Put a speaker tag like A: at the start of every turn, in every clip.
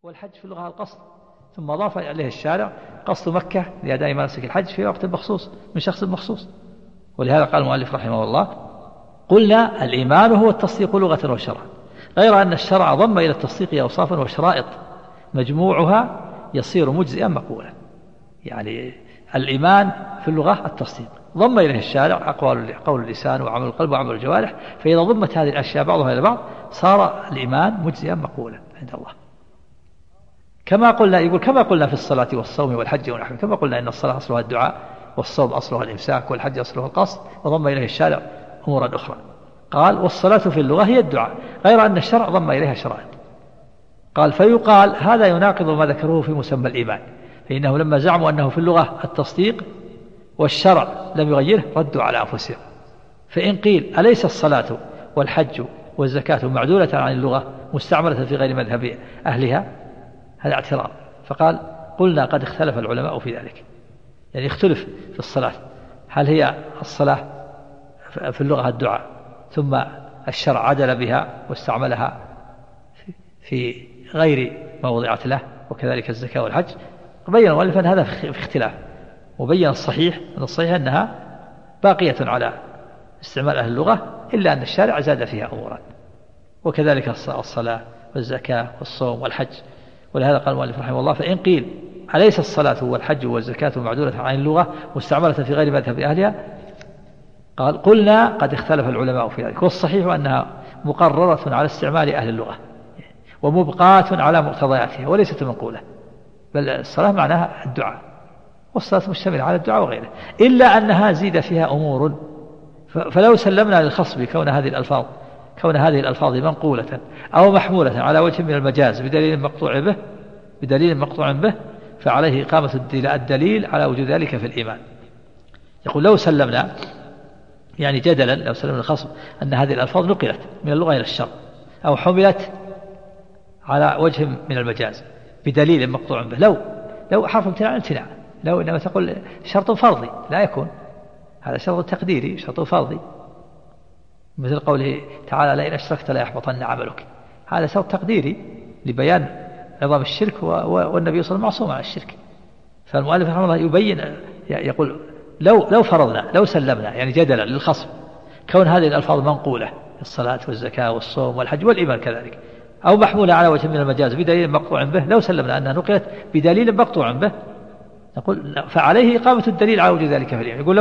A: والحج في اللغة القصد، ثم أضاف إليه الشارع قصد مكة لأداء مناسك الحج في وقت مخصوص من شخص مخصوص. ولهذا قال المؤلف رحمه الله: قلنا الإيمان هو التصديق لغة وشرعا، غير أن الشرع ضم إلى التصديق أوصافا وشرائط مجموعها يصير مجزئا مقبولا. يعني الإيمان في اللغة التصديق، ضم إليه الشارع قول اللسان وعمل القلب وعمل الجوارح، فإذا ضمت هذه الأشياء بعضها إلى بعض صار الإيمان مجزئا مقبولا عند الله. كما قلنا في الصلاة والصوم والحج ونحن، كما قلنا إن الصلاة أصلها الدعاء والصوم أصلها الإمساك والحج أصلها القصد، وضم إليه الشارع أمورا أخرى. قال: والصلاة في اللغة هي الدعاء، غير أن الشرع ضم إليها شرائط. قال: فيقال هذا يناقض ما ذكروه في مسمى الإيمان، فإنه لما زعموا أنه في اللغة التصديق والشرع لم يغيره ردوا على أنفسهم. فإن قيل أليس الصلاة والحج والزكاة معدولة عن اللغة مستعملة في غير مذهب أهلها؟ هذا اعتراض. فقال: قلنا قد اختلف العلماء في ذلك، يعني يختلف في الصلاة، هل هي الصلاة في اللغة الدعاء ثم الشرع عدل بها واستعملها في غير ما وضعت له، وكذلك الزكاة والحج. بين المؤلف أن هذا في اختلاف، وبين الصحيح أنها باقية على استعمال أهل اللغة، إلا أن الشارع زاد فيها أمورا، وكذلك الصلاة والزكاة والصوم والحج. ولهذا قال المؤلف رحمه الله: فإن قيل أليس الصلاة والحج والزكاة معدولة عن اللغة مستعملة في غير مذهب أهلها؟ قال: قلنا قد اختلف العلماء في ذلك، والصحيح أنها مقررة على استعمال أهل اللغة ومبقاة على مقتضياتها وليست منقولة، بل الصلاة معناها الدعاء، والصلاة مشتملة على الدعاء وغيره، إلا أنها زيد فيها أمور. فلو سلمنا للخصم كون هذه الألفاظ منقولة أو محمولة على وجه من المجاز بدليل مقطوع به فعليه إقامة الدليل على وجود ذلك في الإيمان. يقول: لو سلمنا، يعني جدلا، لو سلمنا للخصم أن هذه الألفاظ نقلت من اللغة إلى الشرع أو حملت على وجه من المجاز بدليل مقطوع به، لو حرف امتناع، لو إنما تقول شرط فرضي لا يكون، هذا شرط تقديري، شرط فرضي، مثل قوله تعالى: لئن أشركت لا يحبطن عملك، هذا شرط تقديري لبيان عظام الشرك، والنبي صلى الله عليه وسلم معصوم عن الشرك. فالمؤلف رحمه الله يبين، يقول: لو فرضنا، لو سلمنا، يعني جدلا للخصم، كون هذه الألفاظ منقولة، الصلاة والزكاة والصوم والحج والإيمان كذلك، أو محمولة على وجه من المجاز بدليل مقطوع به، لو سلمنا أنها نقلت بدليل مقطوع به، نقول فعليه إقامة الدليل على وجود ذلك في الإيمان. يقول: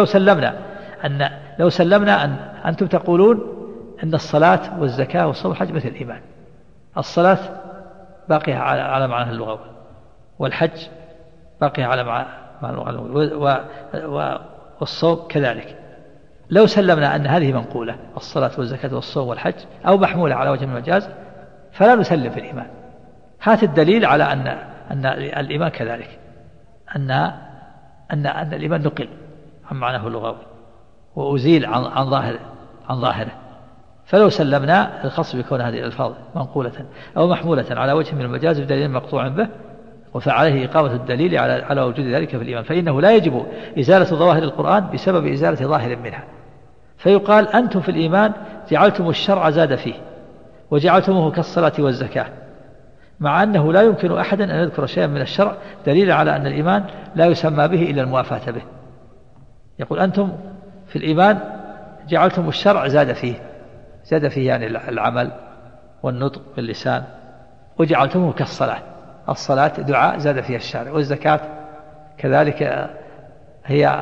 A: لو سلمنا أن أنتم تقولون أن الصلاة والزكاة والصوم والحج مثل الإيمان، الصلاة باقية على معناها اللغوي، والحج باقية على معنى اللغوي، والصوم كذلك. لو سلمنا أن هذه منقولة، الصلاة والزكاة والصوم والحج، أو محمولة على وجه من المجاز، فلا نسلم في الإيمان. هات الدليل على أن الإيمان كذلك، أن الإيمان نقل عن معناه اللغوي وأزيل عن ظاهره. فلو سلمنا الخاص بكون هذه الألفاظ منقولة أو محمولة على وجه من المجاز بدليل مقطوع به، وفعليه إقامة الدليل على وجود ذلك في الإيمان، فإنه لا يجب إزالة ظواهر القرآن بسبب إزالة ظاهر منها. فيقال: أنتم في الإيمان جعلتم الشرع زاد فيه وجعلتموه كالصلاة والزكاة، مع أنه لا يمكن أحدا أن يذكر شيئا من الشرع دليل على أن الإيمان لا يسمى به إلا الموافاة به. يقول: أنتم في الإيمان جعلتم الشرع زاد فيه يعني العمل والنطق باللسان، وجعلتموه كالصلاة، الصلاة دعاء زاد فيها الشارع، والزكاة كذلك هي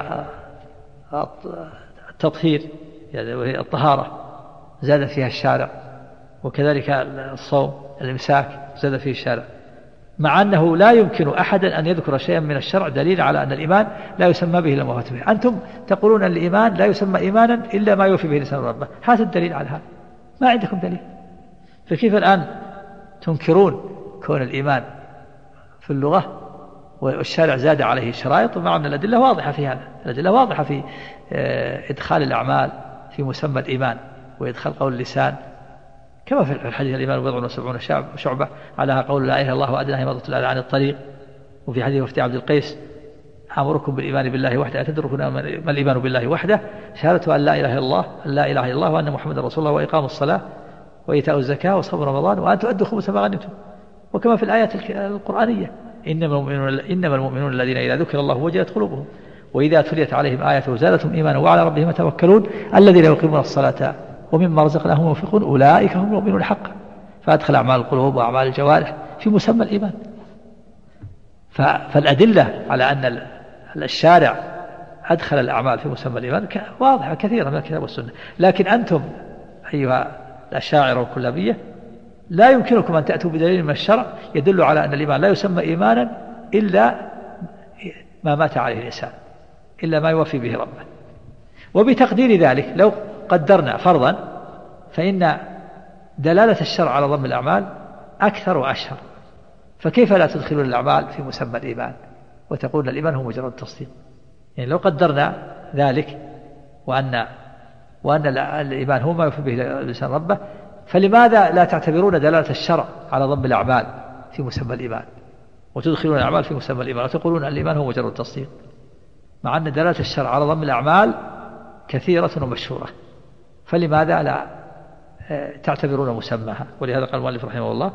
A: التطهير يعني وهي الطهارة زاد فيها الشارع، وكذلك الصوم الإمساك زاد فيه الشارع، مع أنه لا يمكن أحدا أن يذكر شيئا من الشرع دليل على أن الإيمان لا يسمى به إلا ما وافق به. أنتم تقولون أن الإيمان لا يسمى إيمانا إلا ما يوفي به لسان ربه، هذا الدليل على هذا، ما عندكم دليل. فكيف الآن تنكرون كون الإيمان في اللغة والشارع زاد عليه الشرائط، ومع أن الأدلة واضحة في هذا، الأدلة واضحة في إدخال الأعمال في مسمى الإيمان، وإدخال قول اللسان، كما في الحديث: الإيمان 70 شعبة، علىها قول لا إله إلا الله وأدناها إماطة الأذى عن الطريق. وفي حديث وفد عبد القيس: أمركم بالإيمان بالله وحده، أتدركون ما الإيمان بالله وحده؟ شهادة أن لا إله إلا الله وأن محمد رسول الله، وإقام الصلاة وإيتاء الزكاة وصوم رمضان وأن تؤدوا خمس ما غنمتم. وكما في الآيات القرآنية إنما المؤمنون الذين إذا ذكر الله وجلت قلوبهم وإذا تليت عليهم آياته زادتهم إيمانا وعلى ربهم يتوكلون الذين يقيمون الصلاة ومما رزقناهم ينفقون أولئك هم المؤمنون حقا. فأدخل أعمال القلوب وأعمال الجوارح في مسمى الإيمان. فالأدلة على أن الشارع أدخل الأعمال في مسمى الإيمان واضحة كثيرة من الكتاب والسنة. لكن أنتم أيها الأشاعرة والكلابية لا يمكنكم أن تأتوا بدليل من الشرع يدل على أن الإيمان لا يسمى إيمانا إلا ما مات عليه الإنسان، إلا ما يوفي به ربه. وبتقدير ذلك لو قدرنا فرضا فإن دلالة الشرع على ضم الأعمال أكثر وأشهر، فكيف لا تدخلون الأعمال في مسمى الإيمان وتقول الإيمان هو مجرد تصديق؟ يعني لو قدرنا ذلك وأن الإيمان هو ما يوفي به الإنسان ربه، فلماذا لا تعتبرون دلالة الشرع على ضم الأعمال في مسمى الإيمان وتدخلون الأعمال في مسمى الإيمان وتقولون الإيمان هو مجرد تصديق، مع أن دلالة الشرع على ضم الأعمال كثيرة ومشهورة؟ فلماذا لا تعتبرون مسماها؟ ولهذا قال المؤلف رحمه الله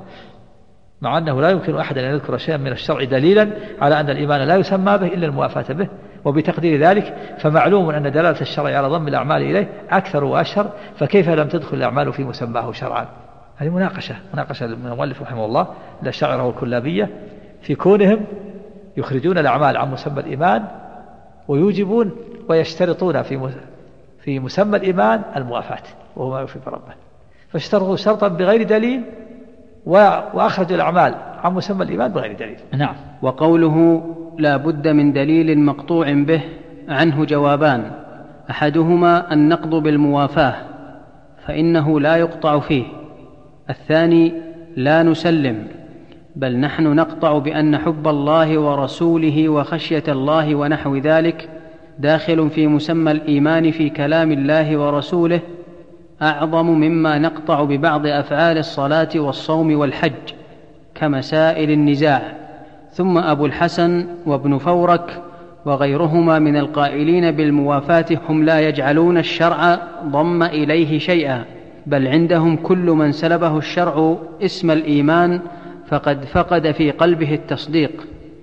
A: مع أنه لا يمكن أحد أن يذكر شيئا من الشرع دليلا على أن الإيمان لا يسمى به إلا الموافاة به، وبتقدير ذلك فمعلوم أن دلالة الشرع على ضم الأعمال إليه أكثر وأشهر، فكيف لم تدخل الأعمال في مسماه شرعا؟ هذه مناقشة من المؤلف رحمه الله للأشاعرة والكلابية في كونهم يخرجون الأعمال عن مسمى الإيمان ويوجبون ويشترطون في مسمى الإيمان الموافاة وهو ما يوفي بربه، فاشترطوا شرطا بغير دليل وأخرجوا الأعمال عن مسمى الإيمان بغير دليل. نعم.
B: وقوله لا بد من دليل مقطوع به عنه جوابان: أحدهما النقض بالموافاة فإنه لا يقطع فيه، الثاني لا نسلم، بل نحن نقطع بأن حب الله ورسوله وخشية الله ونحو ذلك داخل في مسمى الإيمان في كلام الله ورسوله أعظم مما نقطع ببعض أفعال الصلاة والصوم والحج كمسائل النزاع. ثم أبو الحسن وابن فورك وغيرهما من القائلين بالموافاة هم لا يجعلون الشرع ضم إليه شيئا، بل عندهم كل من سلبه الشرع اسم الإيمان فقد فقد في قلبه التصديق.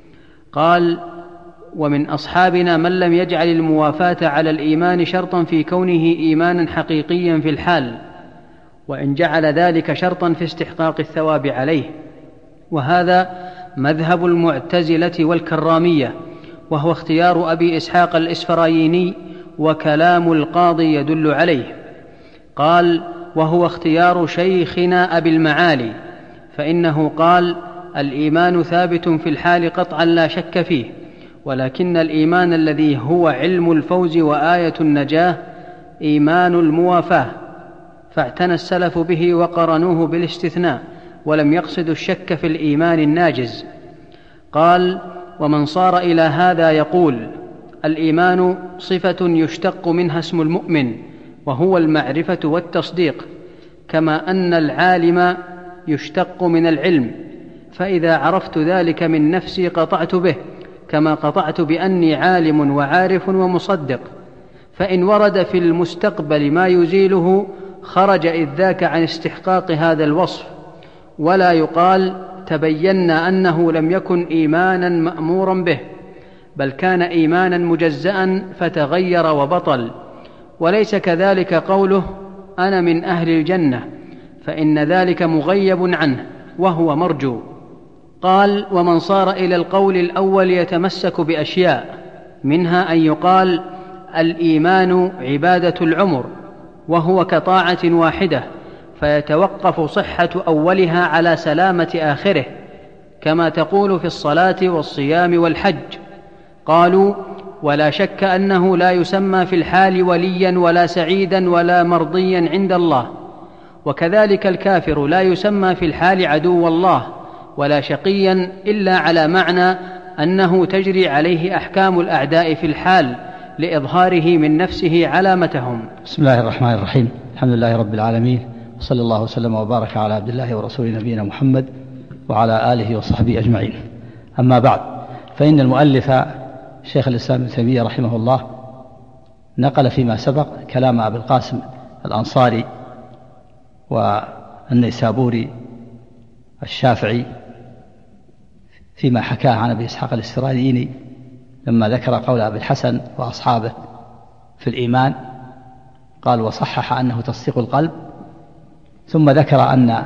B: قال: ومن أصحابنا من لم يجعل الموافاة على الإيمان شرطا في كونه إيمانا حقيقيا في الحال، وإن جعل ذلك شرطا في استحقاق الثواب عليه، وهذا مذهب المعتزلة والكرامية، وهو اختيار أبي إسحاق الإسفرايني، وكلام القاضي يدل عليه. قال: وهو اختيار شيخنا أبي المعالي، فإنه قال: الإيمان ثابت في الحال قطعا لا شك فيه، ولكن الإيمان الذي هو علم الفوز وآية النجاة إيمان الموافاة، فاعتنى السلف به وقرنوه بالاستثناء ولم يقصدوا الشك في الإيمان الناجز. قال: ومن صار إلى هذا يقول الإيمان صفة يشتق منها اسم المؤمن وهو المعرفة والتصديق، كما أن العالم يشتق من العلم، فإذا عرفت ذلك من نفسي قطعت به، كما قطعت بأني عالم وعارف ومصدق. فإن ورد في المستقبل ما يزيله خرج إذ ذاك عن استحقاق هذا الوصف، ولا يقال تبينا أنه لم يكن إيمانا مأمورا به، بل كان إيمانا مجزأ فتغير وبطل. وليس كذلك قوله أنا من أهل الجنة، فإن ذلك مغيب عنه وهو مرجو. قال: ومن صار إلى القول الأول يتمسك بأشياء، منها أن يقال الإيمان عبادة العمر، وهو كطاعة واحدة، فيتوقف صحة أولها على سلامة آخره، كما تقول في الصلاة والصيام والحج. قالوا: ولا شك أنه لا يسمى في الحال وليا ولا سعيدا ولا مرضيا عند الله، وكذلك الكافر لا يسمى في الحال عدو الله ولا شقيا، إلا على معنى أنه تجري عليه أحكام الأعداء في الحال لإظهاره من نفسه علامتهم.
C: بسم الله الرحمن الرحيم. الحمد لله رب العالمين، وصلى الله وسلم وبارك على عبد الله ورسوله نبينا محمد وعلى آله وصحبه أجمعين. أما بعد، فإن المؤلف شيخ الإسلام ابن تيمية رحمه الله نقل فيما سبق كلام أبي القاسم الأنصاري والنيسابوري الشافعي فيما حكاه عن أبي إسحاق الإسرائيلي لما ذكر قول أبي الحسن وأصحابه في الإيمان، قال وصحح أنه تصديق القلب، ثم ذكر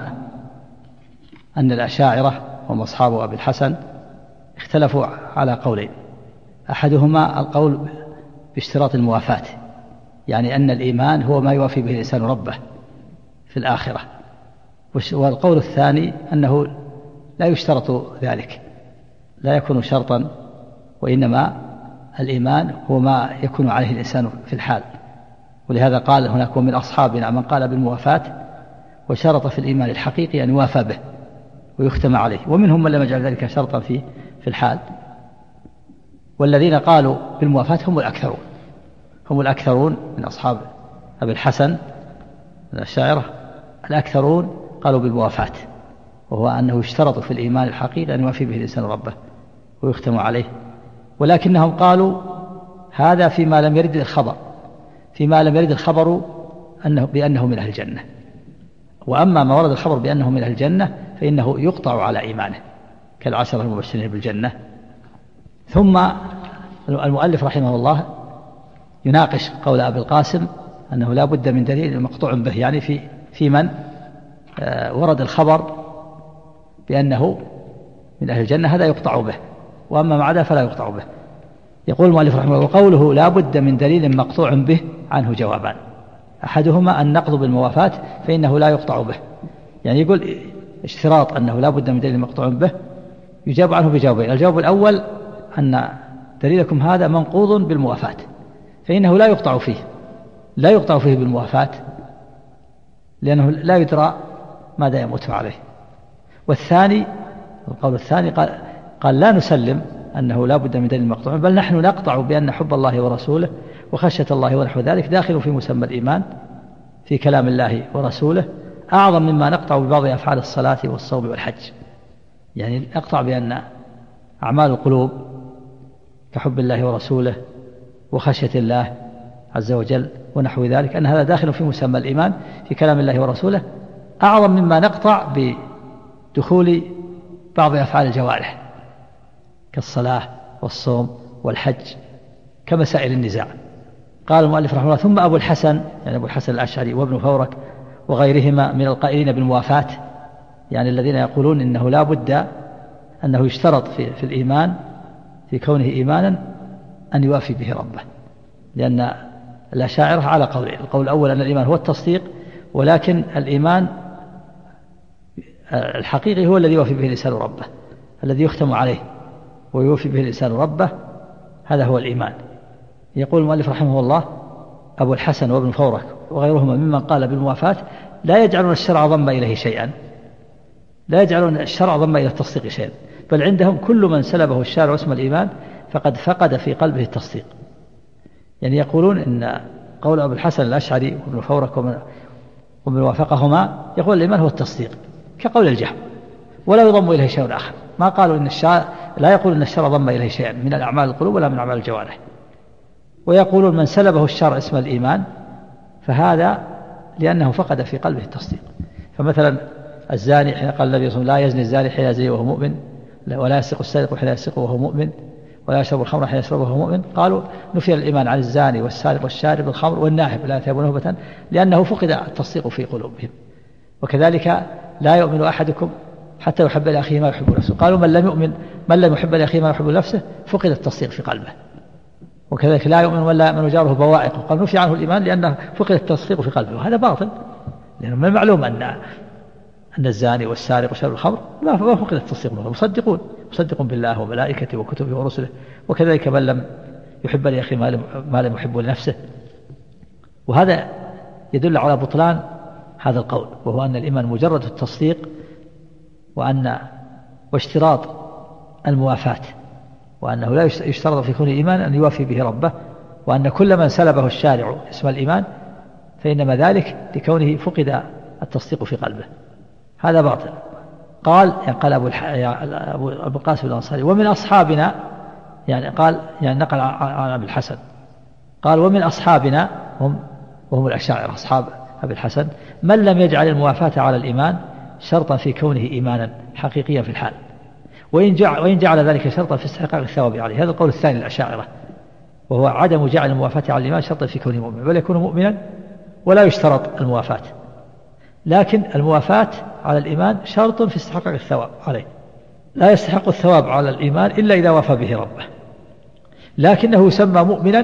C: أن الأشاعرة هم أصحاب أبي الحسن اختلفوا على قولين، أحدهما القول باشتراط الموافاة، يعني أن الإيمان هو ما يوافي به الإنسان ربه في الآخرة، والقول الثاني أنه لا يشترط ذلك، لا يكون شرطا، وإنما الإيمان هو ما يكون عليه الإنسان في الحال. ولهذا قال هناك ومن أصحابنا من قال بالموافاة وشرط في الإيمان الحقيقي أن يوافى به ويختم عليه، ومنهم من لم يجعل ذلك شرطا في الحال. والذين قالوا بالموافاة هم الأكثرون من أصحاب أبي الحسن الأشاعرة، الأكثرون قالوا بالموافاة، وهو أنه يشترط في الإيمان الحقيقي أن يوافي به الإنسان ربه ويختم عليه. ولكنهم قالوا هذا فيما لم يرد الخبر، فيما لم يرد الخبر بأنه من أهل الجنة، وأما ما ورد الخبر بأنه من أهل الجنة فإنه يقطع على إيمانه كالعشرة المبشرين بالجنة. ثم المؤلف رحمه الله يناقش قول أبي القاسم أنه لا بد من دليل مقطوع به، يعني في من ورد الخبر بأنه من أهل الجنة هذا يقطع به، وأما ما عدا فلا يقطع به. يقول المؤلف رحمه الله وقوله لا بد من دليل مقطوع به عنه جوابان، أحدهما النقض بالموافاة فإنه لا يقطع به، يعني يقول اشتراط أنه لا بد من دليل مقطوع به يجاب عنه بجوابين. الجواب الأول أن دليلكم هذا منقوض بالموافاة فإنه لا يقطع فيه بالموافاة، لأنه لا يدرى ماذا يموت عليه. والثاني القول الثاني قال لا نسلم أنه لا بد من دليل مقطوع، بل نحن نقطع بأن حب الله ورسوله وخشية الله ونحو ذلك داخل في مسمى الإيمان في كلام الله ورسوله أعظم مما نقطع ببعض أفعال الصلاة والصوم والحج. يعني نقطع بأن أعمال القلوب كحب الله ورسوله وخشية الله عز وجل ونحو ذلك أن هذا داخل في مسمى الإيمان في كلام الله ورسوله أعظم مما نقطع بدخول بعض أفعال الجوارح كالصلاة والصوم والحج كمسائل النزاع. قال المؤلف رحمه الله ثم أبو الحسن، يعني أبو الحسن الأشعري وابن فورك وغيرهما من القائلين بالموافاة، يعني الذين يقولون إنه لا بد أنه يشترط في الإيمان في كونه إيمانا أن يوافي به ربه، لأن الأشاعرة على قولين، القول الأول أن الإيمان هو التصديق، ولكن الإيمان الحقيقي هو الذي يوافي به الإنسان ربه، الذي يختم عليه ويوفي به الإنسان ربه، هذا هو الإيمان. يقول المؤلف رحمه الله أبو الحسن وابن فورك وغيرهما ممن قال بالموافاة لا يجعلون الشرع ضم إليه شيئا، لا يجعلون الشرع ضم إلى التصديق شيئا، بل عندهم كل من سلبه الشارع اسم الإيمان فقد فقد في قلبه التصديق. يعني يقولون إن قول أبو الحسن الأشعري وابن فورك ومن وافقهما يقول الإيمان هو التصديق كقول الجهم، ولا يضم إليه شيء آخر، ما قالوا إن الشرع لا يقول إن الشرع ضم إليه شيئا من الأعمال القلوب ولا من أعمال الجوارح. ويقولون من سلبه الشرع اسم الإيمان فهذا لأنه فقد في قلبه التصديق. فمثلا الزاني حين قال النبي صلى الله عليه وسلم لا يزني الزاني حين يزني وهو مؤمن، ولا يسرق السارق حين يسرق وهو مؤمن، ولا يشرب الخمر حين يشرب وهو مؤمن، قالوا نفي الإيمان عن الزاني والسارق والشارب الخمر والناهب لا يثاب نهبة لأنه فقد التصديق في قلوبهم. وكذلك لا يؤمن أحدكم حتى يحب لأخيه ما يحب نفسه، قالوا من لم يحب لأخيه ما يحب نفسه فقد التصديق في قلبه. وكذلك لا يؤمن من لا يأمن جاره بوائقه، قال نفي عنه الإيمان لأنه فقد التصديق في قلبه، وهذا باطل، لأنه من المعلوم أن الزاني والسارق وشرب الخمر ما فقد التصديق، مصدق بالله وملائكته وكتبه ورسله، وكذلك من لم يحب لأخيه ما لم يحب لنفسه. وهذا يدل على بطلان هذا القول، وهو أن الإيمان مجرد التصديق واشتراط الموافاة، وأنه لا يشترط في كون الإيمان أن يوافي به ربه، وأن كل من سلبه الشارع اسم الإيمان فإنما ذلك لكونه فقد التصديق في قلبه، هذا باطل. قال أبو القاسم الأنصاري ومن أصحابنا، يعني نقل عن أبي الحسن، قال ومن أصحابنا وهم الأشاعرة أصحاب أبي الحسن من لم يجعل الموافاة على الإيمان شرطا في كونه إيمانا حقيقيا في الحال،
A: وإن جعل ذلك شرطا في استحقاق الثواب عليه. هذا القول الثاني للأشاعرة، وهو عدم جعل الموافاة على الإيمان شرطا في كونه مؤمن، بل يكون مؤمنا ولا يشترط الموافاة، لكن الموافاة على الإيمان شرط في استحقاق الثواب عليه. لا يستحق الثواب على الإيمان إلا إذا وافى به ربه، لكنه يسمى مؤمنا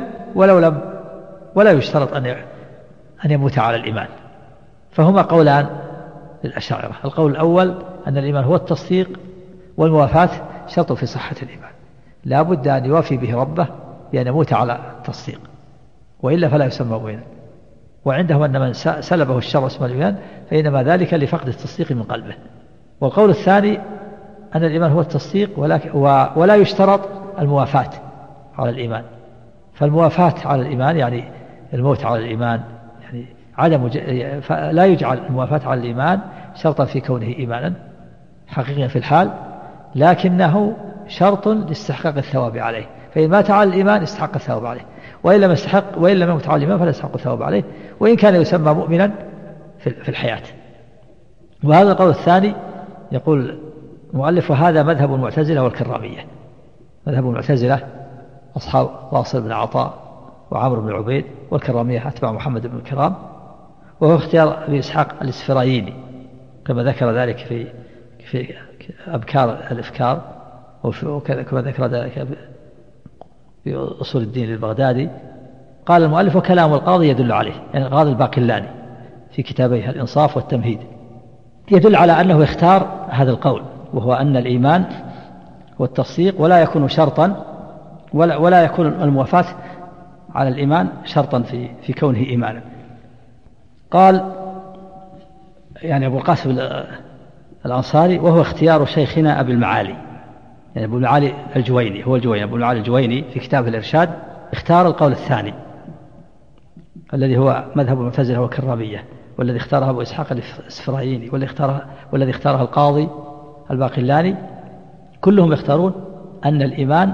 A: ولا يشترط أن يموت على الإيمان. فهما قولان للأشاعرة. القول الأول أن الإيمان هو التصديق، والموافاة شرط في صحة الإيمان، لا بد أن يوافي به ربه بأن يموت على التصديق، وإلا فلا يسمى مؤمنا. وعندهم أن من سلبه الشر اسم الإيمان فإنما ذلك لفقد التصديق من قلبه. والقول الثاني أن الإيمان هو التصديق ولا يشترط الموافاة على الإيمان. فالموافاة على الإيمان يعني الموت على الإيمان، يعني لا يجعل الموافاة على الإيمان شرطا في كونه إيمانا حقيقيا في الحال، لكنه شرط لاستحقاق الثواب عليه. فإن مات على الإيمان استحق الثواب عليه، وإن لم يمت على الإيمان فلا يستحق الثواب عليه، وإن كان يسمى مؤمنا في الحياة. وهذا القول الثاني يقول المؤلف وهذا مذهب المعتزلة والكرامية. مذهب المعتزلة أصحاب واصل بن عطاء وعمرو بن عبيد، والكرامية أتباع محمد بن الكرام، وهو اختيار أبي إسحاق الإسفرايني كما ذكر ذلك في أبكار الإفكار، وكما ذكر ذلك في أصول الدين للبغدادي. قال المؤلف وكلام القاضي يدل عليه، يعني القاضي الباقلاني في كتابيه الإنصاف والتمهيد يدل على أنه اختار هذا القول، وهو أن الإيمان هو التصديق ولا يكون شرطا ولا يكون الموافاة على الإيمان شرطا في كونه إيمانا. قال يعني أبو القاسم الأنصاري وهو اختيار شيخنا أبي المعالي، يعني أبو المعالي الجويني، هو الجويني أبو المعالي الجويني في كتاب الإرشاد اختار القول الثاني الذي هو مذهب المعتزلة والكرامية، والذي اختاره أبو إسحاق الإسفرايني، والذي اختاره القاضي الباقلاني. كلهم يختارون أن الإيمان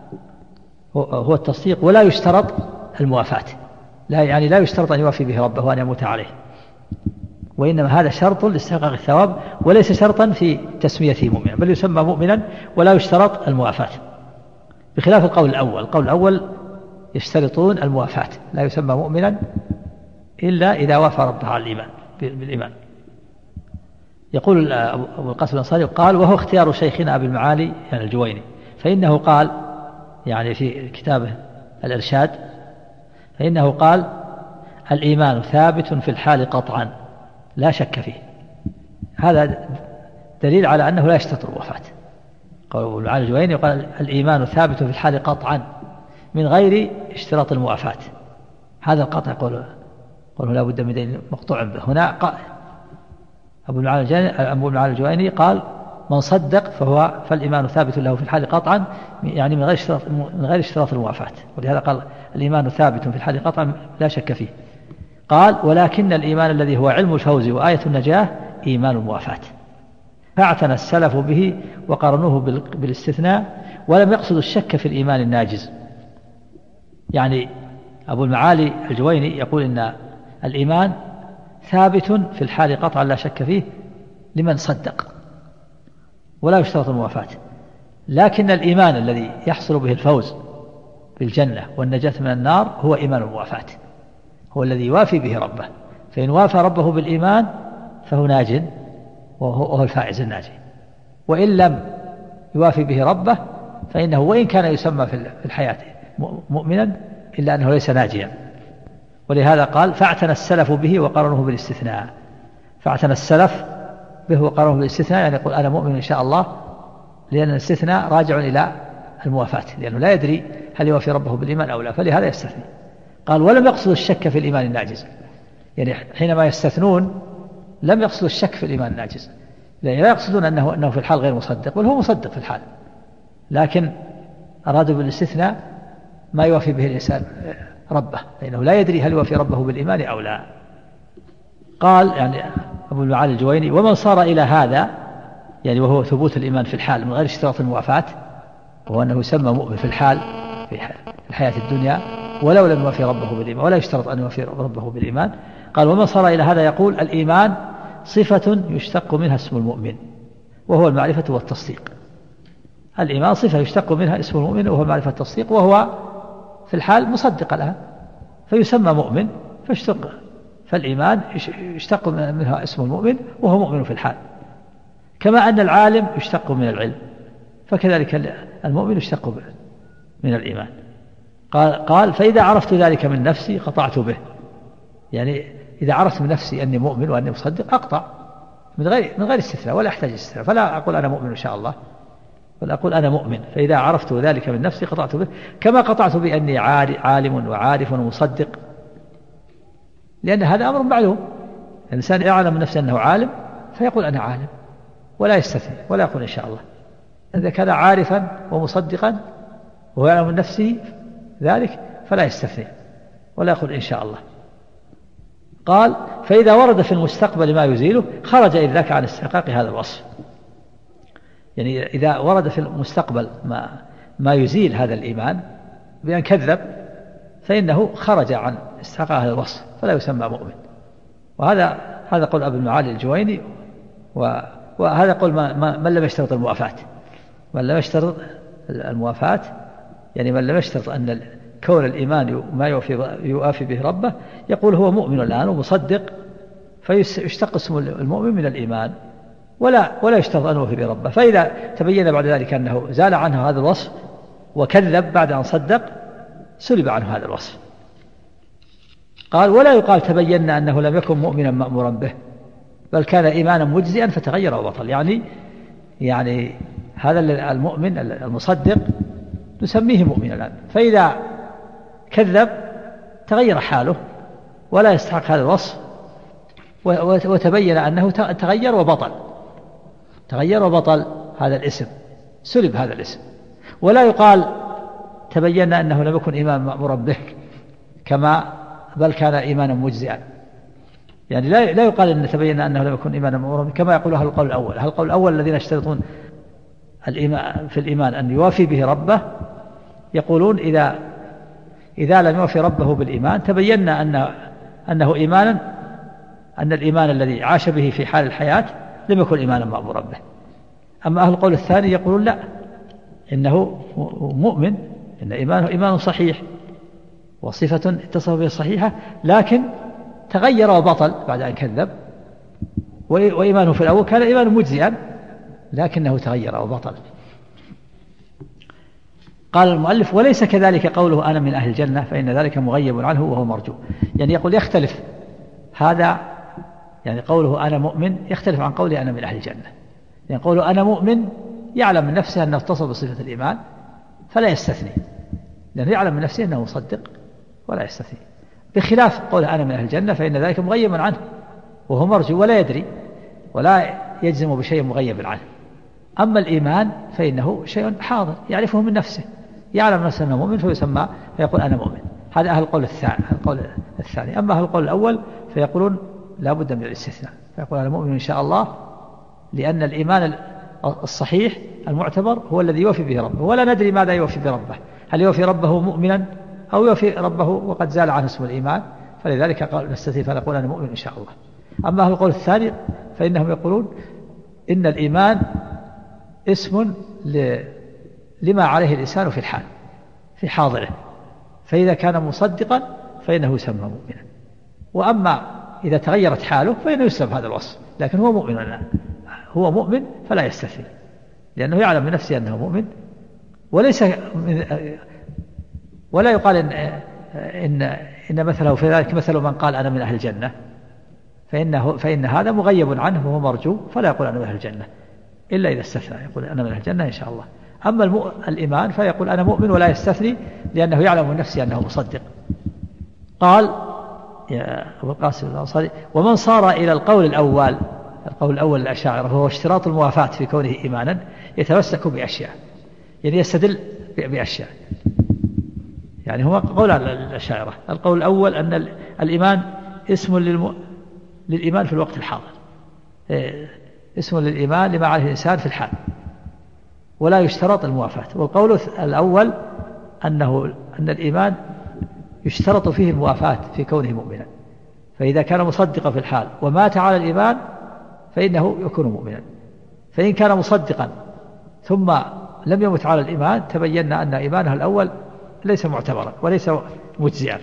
A: هو التصديق ولا يشترط الموافاة، لا يشترط أن يوافي به ربه وأن يموت عليه، وإنما هذا شرط لاستحقاق الثواب وليس شرطا في تسميته مؤمنا، بل يسمى مؤمنا ولا يشترط الموافاة، بخلاف القول الأول. القول الأول يشترطون الموافاة، لا يسمى مؤمنا إلا إذا وافى ربه على الإيمان بالإيمان. يقول أبو القاسم الأنصاري قال وهو اختيار شيخنا أبي المعالي يعني الجويني، فإنه قال يعني في كتابه الإرشاد، فإنه قال الإيمان ثابت في الحال قطعا لا شك فيه. هذا دليل على أنه لا يشترط الوفاة. قال أبو المعالي الجويني قال الإيمان ثابت في الحال قطعا من غير اشتراط الموافاة. هذا القطع يقول لا بد من دليل مقطوع به. هنا أبو المعالي الجويني قال من صدق فالإيمان ثابت له في الحال قطعا، يعني من غير اشتراط الموافاة، ولهذا قال الإيمان ثابت في الحال قطعا لا شك فيه. قال ولكن الإيمان الذي هو علم الفوز وآية النجاة إيمان الموافاة، فاعتنى السلف به وقارنوه بالاستثناء ولم يقصدوا الشك في الإيمان الناجز. يعني أبو المعالي الجويني يقول إن الإيمان ثابت في الحال قطعا لا شك فيه لمن صدق ولا يشترط الموافاة، لكن الإيمان الذي يحصل به الفوز بالجنة والنجاة من النار هو إيمان الموافاة، هو الذي يوافي به ربه، فإن وافى ربه بالإيمان فهو ناج وهو الفائز الناجي، وإن لم يوافي به ربه فإنه وإن كان يسمى في الحياة مؤمنا إلا أنه ليس ناجيا. ولهذا قال فاعتنى السلف به وقارنوه بالاستثناء. فاعتنى السلف به وقارنوه بالاستثناء يعني يقول أنا مؤمن إن شاء الله، لأن الاستثناء راجع إلى الموافاة، لأنه لا يدري هل يوافي ربه بالإيمان أو لا، فلهذا يستثني. قال ولم يقصدوا الشك في الإيمان الناجز، يعني حينما يستثنون لم يقصدوا الشك في الإيمان الناجز، يعني لا يقصدون أنه في الحال غير مصدق، بل هو مصدق في الحال، لكن أرادوا بالاستثناء ما يوافي به الإنسان ربه، لأنه لا يدري هل يوافي ربه بالإيمان أو لا. قال يعني أبو المعالي الجويني ومن صار إلى هذا، يعني وهو ثبوت الإيمان في الحال من غير اشتراط الموافاة، وهو أنه يسمى مؤمن في الحال في الحياة الدنيا ولو لم يوافي ربه بالإيمان، ولا يشترط أن يوافي ربه بالإيمان. قال ومن صار إلى هذا يقول الإيمان صفة يشتق منها اسم المؤمن وهو المعرفة والتصديق. الإيمان صفة يشتق منها اسم المؤمن وهو معرفة التصديق، وهو في الحال مصدق الآن فيسمى مؤمن فاشتق، فالإيمان يشتق منها اسم المؤمن وهو مؤمن في الحال، كما أن العالم يشتق من العلم، فكذلك المؤمن يشتق من الإيمان. قال فإذا عرفت ذلك من نفسي قطعت به، يعني إذا عرفت من نفسي أني مؤمن وأني مصدق أقطع من غير استثناء، ولا أحتاج استثناء، فلا أقول أنا مؤمن إن شاء الله، بل أقول أنا مؤمن. فإذا عرفت ذلك من نفسي قطعت به، كما قطعت بأني عالم وعارف ومصدق، لأن هذا أمر معلوم. الإنسان يعلم من نفسه أنه عالم فيقول أنا عالم ولا يستثني ولا يقول إن شاء الله. إذا كان عارفا ومصدقا وهو يعلم من نفسه ذلك فلا يستثني ولا يقول إن شاء الله. قال فإذا ورد في المستقبل ما يزيله خرج إذ ذاك عن استحقاق هذا الوصف، يعني إذا ورد في المستقبل ما يزيل هذا الإيمان بأن كذب فإنه خرج عن استحقاق هذا الوصف فلا يسمى مؤمن. وهذا قول أبو المعالي الجويني، وهذا قول من لم يشترط الموافاة، من لم يشترط الموافاة، يعني من لم يشترط أن كون الإيمان ما يوافي به ربه، يقول هو مؤمن الآن ومصدق فيشتق اسم المؤمن من الإيمان ولا يشترط أن يوافي به ربه. فإذا تبين بعد ذلك أنه زال عنه هذا الوصف وكذب بعد أن صدق سلب عنه هذا الوصف. قال ولا يقال تبينا أنه لم يكن مؤمنا مأمورا به، بل كان إيمانا مجزئا فتغير وبطل. يعني هذا المؤمن المصدق نسميه مؤمنا الآن، فإذا كذب تغير حاله ولا يستحق هذا الوصف، وتبين أنه تغير وبطل هذا الاسم، سلب هذا الاسم. ولا يقال تبين أنه لم يكن إيمانا مأمورا به بل كان إيمانا مجزئا، يعني لا يقال أن تبين أنه لم يكن إيمانا مأمورا به كما يقول أهل القول الأول. أهل القول الأول الذين يشترطون في الإيمان أن يوافي به ربه يقولون إذا لم يوفي ربه بالإيمان تبينا أنه إيمانا، أن الإيمان الذي عاش به في حال الحياة لم يكن إيمانا مأمورا به. أما أهل القول الثاني يقولون لا، إنه مؤمن، إن إيمانه إيمان صحيح وصفة اتصف به صحيحة، لكن تغير وبطل بعد أن كذب، وإيمانه في الأول كان إيمانا مجزئا لكنه تغير وبطل. قال المؤلف وليس كذلك قوله أنا من أهل الجنة فإن ذلك مغيب عنه وهو مرجو. يعني يقول يختلف هذا، يعني قوله أنا مؤمن يختلف عن قوله أنا من أهل الجنة. يعني قوله أنا مؤمن يعلم من نفسه أنه اتصف بصفة الإيمان فلا يستثني، لأنه يعلم من نفسه أنه مصدق ولا يستثني، بخلاف قوله أنا من أهل الجنة فإن ذلك مغيب عنه وهو مرجو ولا يدري ولا يجزم بشيء مغيب عنه. أما الإيمان فإنه شيء حاضر يعرفه من نفسه، يعلم نفسه أنه مؤمن فيسمى فيقول أنا مؤمن. هذا أهل القول الثاني. أما أهل القول الأول فيقولون لا بد من الاستثناء، فيقول أنا مؤمن إن شاء الله، لأن الإيمان الصحيح المعتبر هو الذي يوفي به ربه، ولا ندري ماذا يوفي بربه، هل يوفي ربه مؤمنا أو يوفي ربه وقد زال عنه اسم الإيمان، فلذلك قال نستثني فنقول أنا مؤمن إن شاء الله. أما أهل القول الثاني فإنهم يقولون إن الإيمان اسم لما عليه الإنسان في الحال في حاضره، فإذا كان مصدقا فإنه يسمى مؤمنا، وأما إذا تغيرت حاله فإنه يسلب هذا الوصف، لكن هو مؤمن الآن، هو مؤمن فلا يستثني لأنه يعلم من نفسه أنه مؤمن، ولا يقال إن مثله في ذلك مثل من قال أنا من أهل الجنة، فإن هذا مغيب عنه وهو مرجو، فلا يقول أنا من أهل الجنة إلا إذا استثنى، يقول أنا من أهل الجنة إن شاء الله. أما الإيمان فيقول أنا مؤمن ولا يستثني لأنه يعلم من نفسه أنه مصدق. قال يا أبو القاسم الأنصاري ومن صار إلى القول الأول الأشاعرة هو اشتراط الموافاة في كونه إيمانا يتمسك بأشياء، يعني يستدل بأشياء، يعني هو قول الأشاعرة. القول الأول أن الإيمان اسم للإيمان في الوقت الحاضر، اسم للإيمان لما عليه الإنسان في الحال، ولا يشترط الموافاة. والقول الأول أن الإيمان يشترط فيه الموافاة في كونه مؤمنا، فإذا كان مصدقا في الحال ومات على الإيمان فإنه يكون مؤمنا، فإن كان مصدقا ثم لم يمت على الإيمان تبينا أن إيمانها الأول ليس معتبرا وليس مجزئا،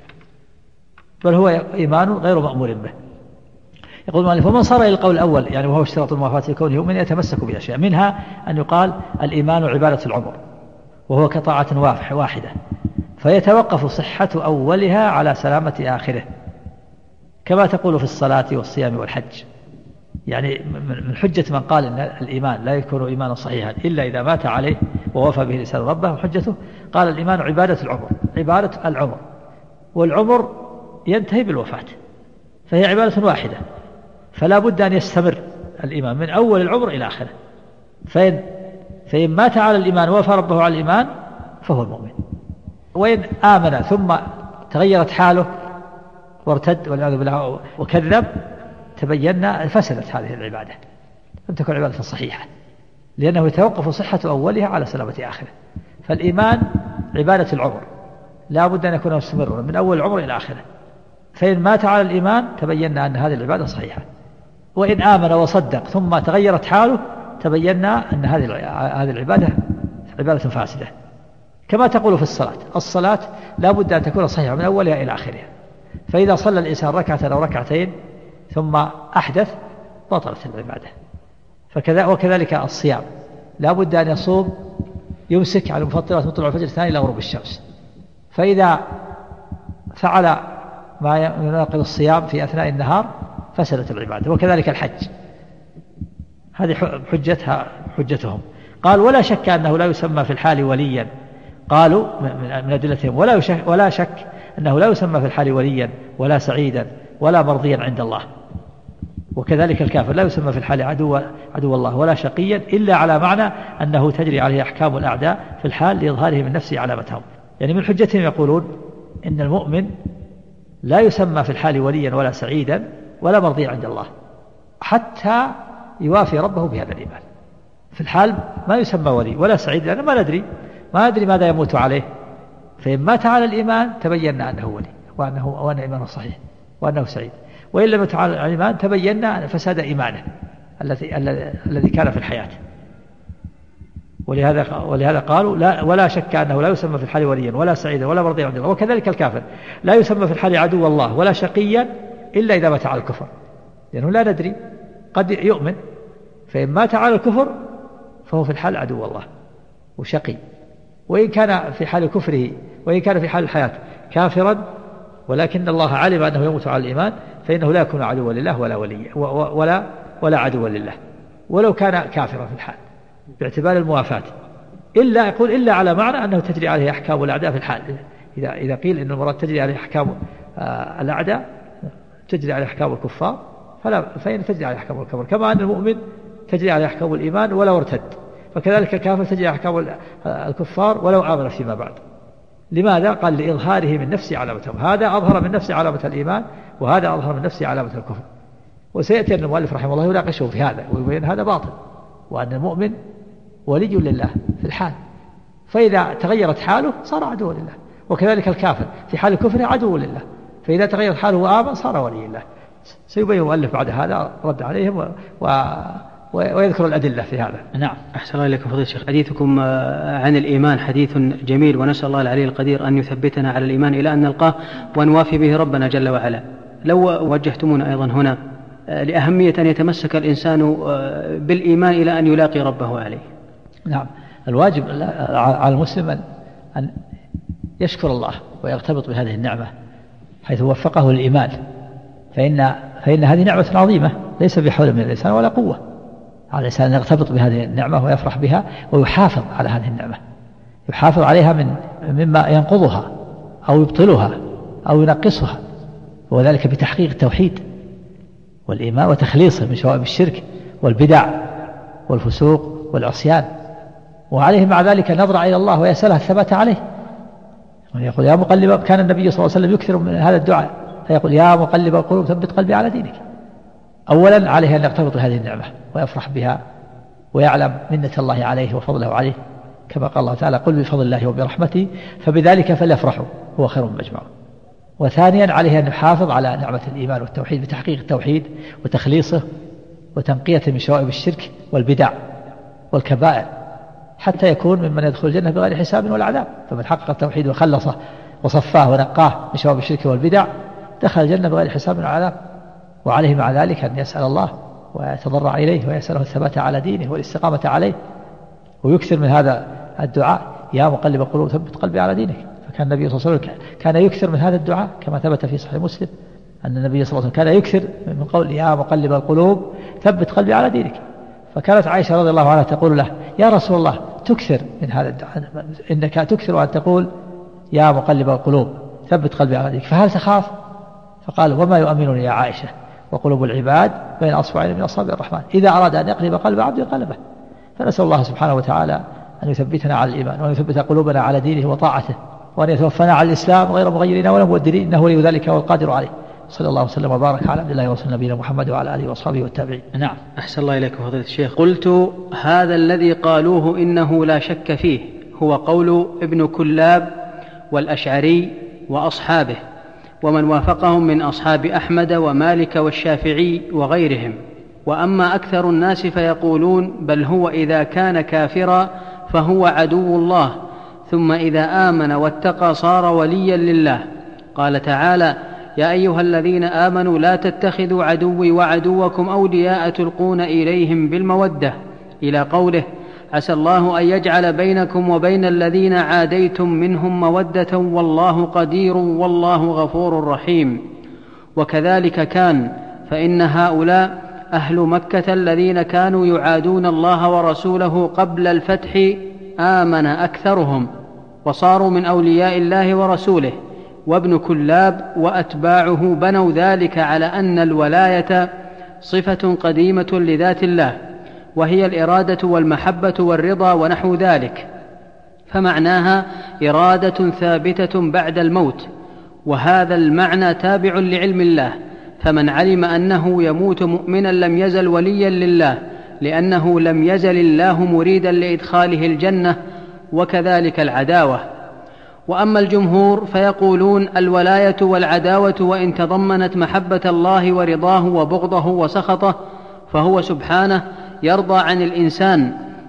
A: بل هو إيمان غير مأمور به. يقول المؤلف: ومن صار إلى القول الأول يعني وهو اشتراط الموافاة لكونه يؤمن يتمسك بأشياء، منها أن يقال الإيمان عبادة العمر وهو كطاعة واحدة، فيتوقف صحة أولها على سلامة آخره، كما تقول في الصلاة والصيام والحج. يعني من حجة من قال إن الإيمان لا يكون إيمانا صحيحا إلا إذا مات عليه ووفى به لسان ربه، وحجته قال الإيمان عبادة العمر، عبادة العمر، والعمر ينتهي بالوفاة، فهي عبادة واحدة، فلا بد أن يستمر الإيمان من أول العمر إلى آخره. فإن مات على الإيمان ووفى ربه على الإيمان فهو المؤمن. وإن آمن ثم تغيرت حاله وارتد والعياذ بالله وكذب تبينا فسدت هذه العبادة، لم تكن عبادة صحيحة، لأنه يتوقف صحة أولها على سلامة آخره. فالإيمان عبادة العمر لا بد أن يكون مستمرا من أول العمر إلى آخره، فإن مات على الإيمان تبينا أن هذه العبادة صحيحة. وإن آمن وصدق ثم تغيرت حاله تبينا أن هذه العبادة عبادة فاسدة، كما تقول في الصلاة لا بد أن تكون صحيحة من أولها إلى آخرها، فإذا صلى الإنسان ركعة أو ركعتين ثم أحدث بطلت العبادة. وكذلك الصيام لا بد أن يصوم يمسك على المفطرات من طلوع الفجر الثاني إلى غروب الشمس، فإذا فعل ما يناقض الصيام في أثناء النهار فسدت العبادة. وكذلك الحج، هذه حجتهم. قال: ولا شك أنه لا يسمى في الحال وليا، قالوا من أدلتهم ولا شك أنه لا يسمى في الحال وليا ولا سعيدا ولا مرضيا عند الله. وكذلك الكافر لا يسمى في الحال عدو الله ولا شقيا، إلا على معنى أنه تجري عليه أحكام الأعداء في الحال لإظهاره من نفسه علامتهم. يعني من حجتهم يقولون إن المؤمن لا يسمى في الحال وليا ولا سعيدا ولا مرضيا عند الله حتى يوافي ربه بهذا الإيمان. في الحال ما يسمى ولي ولا سعيد، لأنه ما ندري ماذا يموت عليه، فإن مات على الإيمان تبينا أنه ولي وأن إيمانه صحيح وأنه سعيد، وإن لم يمت على الإيمان تبينا فساد إيمانه الذي كان في الحياة. ولهذا قالوا ولا شك أنه لا يسمى في الحال وليا ولا سعيدا ولا مرضيا عند الله. وكذلك الكافر لا يسمى في الحال عدو الله ولا شقيا إلا إذا مات على الكفر، لأنه لا ندري قد يؤمن، فإن مات على الكفر فهو في الحال عدو الله وشقي. وإن كان في حال كفره وإن كان في حال الحياة كافرا ولكن الله علم أنه يموت على الإيمان فإنه لا يكون عدوا لله ولا ولي ولا عدوا لله ولو كان كافرا في الحال باعتبار الموافاة، إلا على معنى أنه تجري عليه أحكام الأعداء في الحال. إذا قيل إن المراد تجري عليه أحكام الأعداء تجري عليه أحكام الكفار فإن تجري عليه أحكام الكفر، كما أن المؤمن تجري عليه أحكام الإيمان ولو ارتد، فكذلك الكافر تجري عليه أحكام الكفار ولو آمن فيما بعد. لماذا؟ قال لإظهاره من نفسه علامتهم، هذا أظهر من نفسه علامة الإيمان وهذا أظهر من نفسه علامة الكفر. وسيأتي أن المؤلف رحمه الله يناقشه في هذا ويبين هذا باطل، وأن المؤمن ولي لله في الحال، فإذا تغيرت حاله صار عدو لله. وكذلك الكافر في حال كفره عدو لله، فإذا تغيرت حاله وآمن صار ولي الله. سيبين المؤلف بعد هذا رد عليهم ويذكر الأدلة في هذا.
B: نعم. أحسن الله إليكم فضيلة الشيخ. حديثكم عن الإيمان حديث جميل، ونسأل الله العلي القدير أن يثبتنا على الإيمان إلى أن نلقاه ونوافي به ربنا جل وعلا. لو وجهتمونا أيضا هنا لأهمية أن يتمسك الإنسان بالإيمان إلى أن يلاقي ربه عليه.
A: نعم. الواجب على المسلم أن يشكر الله ويرتبط بهذه النعمة حيث وفقه للإيمان، فإن هذه نعمة عظيمة ليس بحول من الإنسان ولا قوة. على الإنسان أن يرتبط بهذه النعمة ويفرح بها ويحافظ على هذه النعمة، يحافظ عليها مما ينقضها أو يبطلها أو ينقصها، وذلك بتحقيق التوحيد والإيمان وتخليصه من شوائب الشرك والبدع والفسوق والعصيان، وعليه مع ذلك نظر إلى الله ويسأله الثبات عليه. يقول يا مقلب، كان النبي صلى الله عليه وسلم يكثر من هذا الدعاء فيقول يا مقلب القلوب ثبت قلبي على دينك. أولا عليه أن يرتبط بهذه النعمة ويفرح بها ويعلم منة الله عليه وفضله عليه، كما قال الله تعالى قل بفضل الله وبرحمته فبذلك فليفرحوا هو خير مجمع. وثانيا عليه أن يحافظ على نعمة الإيمان والتوحيد بتحقيق التوحيد وتخليصه وتنقية من شوائب الشرك والبدع والكبائر، حتى يكون ممن يدخل الجنة بغير حساب ولا عذاب. فمن حقق التوحيد وخلصه وصفاه ونقاه من شوائب الشرك والبدع دخل الجنة بغير حساب ولا عذاب. وعليه مع ذلك أن يسأل الله ويتضرع إليه ويسأله الثبات على دينه والاستقامة عليه، ويكثر من هذا الدعاء: يا مقلب القلوب ثبت قلبي على دينك. فكان النبي صلى الله عليه وسلم كان يكثر من هذا الدعاء، كما ثبت في صحيح مسلم أن النبي صلى الله عليه وسلم كان يكثر من قول: يا مقلب القلوب ثبت قلبي على دينك. فكانت عائشة رضي الله عنها تقول له: يا رسول الله تكثر من هذا الدعاء، إنك تكثر أن تقول يا مقلب القلوب ثبت قلبي على دينك، فهل تخاف؟ فقال: وما يؤمنني يا عائشة وقلوب العباد بين أصبعين من أصابع الرحمن، إذا أراد أن يقلب قلب عبد قلبه. فنسأل الله سبحانه وتعالى أن يثبتنا على الإيمان، وأن يثبت قلوبنا على دينه وطاعته، وأن يتوفنا على الإسلام غير مغيرين ولا مبدلين، إنه ولي ذلك والقادر عليه. صلى الله وسلم وبارك على عبد الله ورسول نبينا محمد وعلى آله وأصحابه والتابعين.
B: نعم. أحسن الله إليك فضيلة الشيخ. قلت: هذا الذي قالوه إنه لا شك فيه هو قول ابن كلاب والأشعري وأصحابه ومن وافقهم من أصحاب أحمد ومالك والشافعي وغيرهم. وأما أكثر الناس فيقولون: بل هو إذا كان كافرا فهو عدو الله، ثم إذا آمن واتقى صار وليا لله. قال تعالى: يا أيها الذين آمنوا لا تتخذوا عدوي وعدوكم أولياء تلقون إليهم بالمودة، إلى قوله: عسى الله أن يجعل بينكم وبين الذين عاديتم منهم مودة والله قدير والله غفور رحيم. وكذلك كان، فإن هؤلاء أهل مكة الذين كانوا يعادون الله ورسوله قبل الفتح آمن أكثرهم وصاروا من أولياء الله ورسوله. وابن كلاب وأتباعه بنوا ذلك على أن الولاية صفة قديمة لذات الله، وهي الإرادة والمحبة والرضا ونحو ذلك، فمعناها إرادة ثابتة بعد الموت، وهذا المعنى تابع لعلم الله. فمن علم أنه يموت مؤمنا لم يزل وليا لله، لأنه لم يزل الله مريدا لإدخاله الجنة، وكذلك العداوة. وأما الجمهور فيقولون: الولاية والعداوة وإن تضمنت محبة الله ورضاه وبغضه وسخطه، فهو سبحانه يرضى عن الإنسان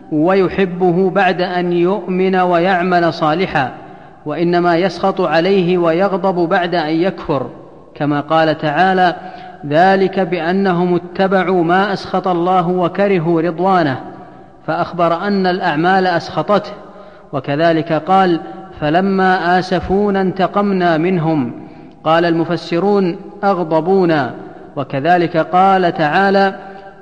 B: ويحبه بعد أن يؤمن ويعمل صالحا، وإنما يسخط عليه ويغضب بعد أن يكفر، كما قال تعالى: ذلك بأنهم اتبعوا ما أسخط الله وكرهوا رضوانه، فأخبر أن الأعمال أسخطته. وكذلك قال: فلما آسفونا انتقمنا منهم. قال المفسرون: أغضبونا. وكذلك قال تعالى: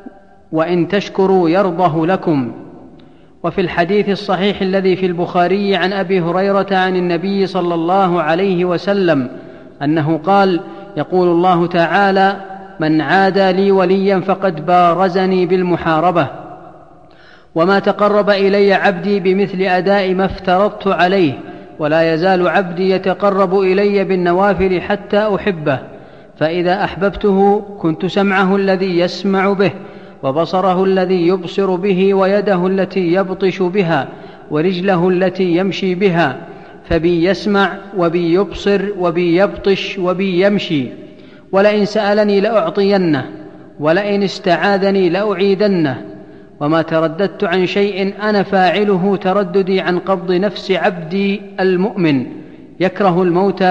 B: وإن تشكروا يرضه لكم. وفي الحديث الصحيح الذي في البخاري عن أبي هريرة عن النبي صلى الله عليه وسلم أنه قال: يقول الله تعالى: من عادى لي وليا فقد بارزني بالمحاربة، وما تقرب إلي عبدي بمثل أداء ما افترضت عليه، ولا يزال عبدي يتقرب إلي بالنوافل حتى أحبه، فإذا أحببته كنت سمعه الذي يسمع به، وبصره الذي يبصر به، ويده التي يبطش بها، ورجله التي يمشي بها، فبي يسمع وبي يبصر وبي يبطش وبي يمشي. ولئن سألني لأعطينه، ولئن استعاذني لأعيدنه. وما ترددت عن شيء أنا فاعله ترددي عن قبض نفس عبدي المؤمن، يكره الموت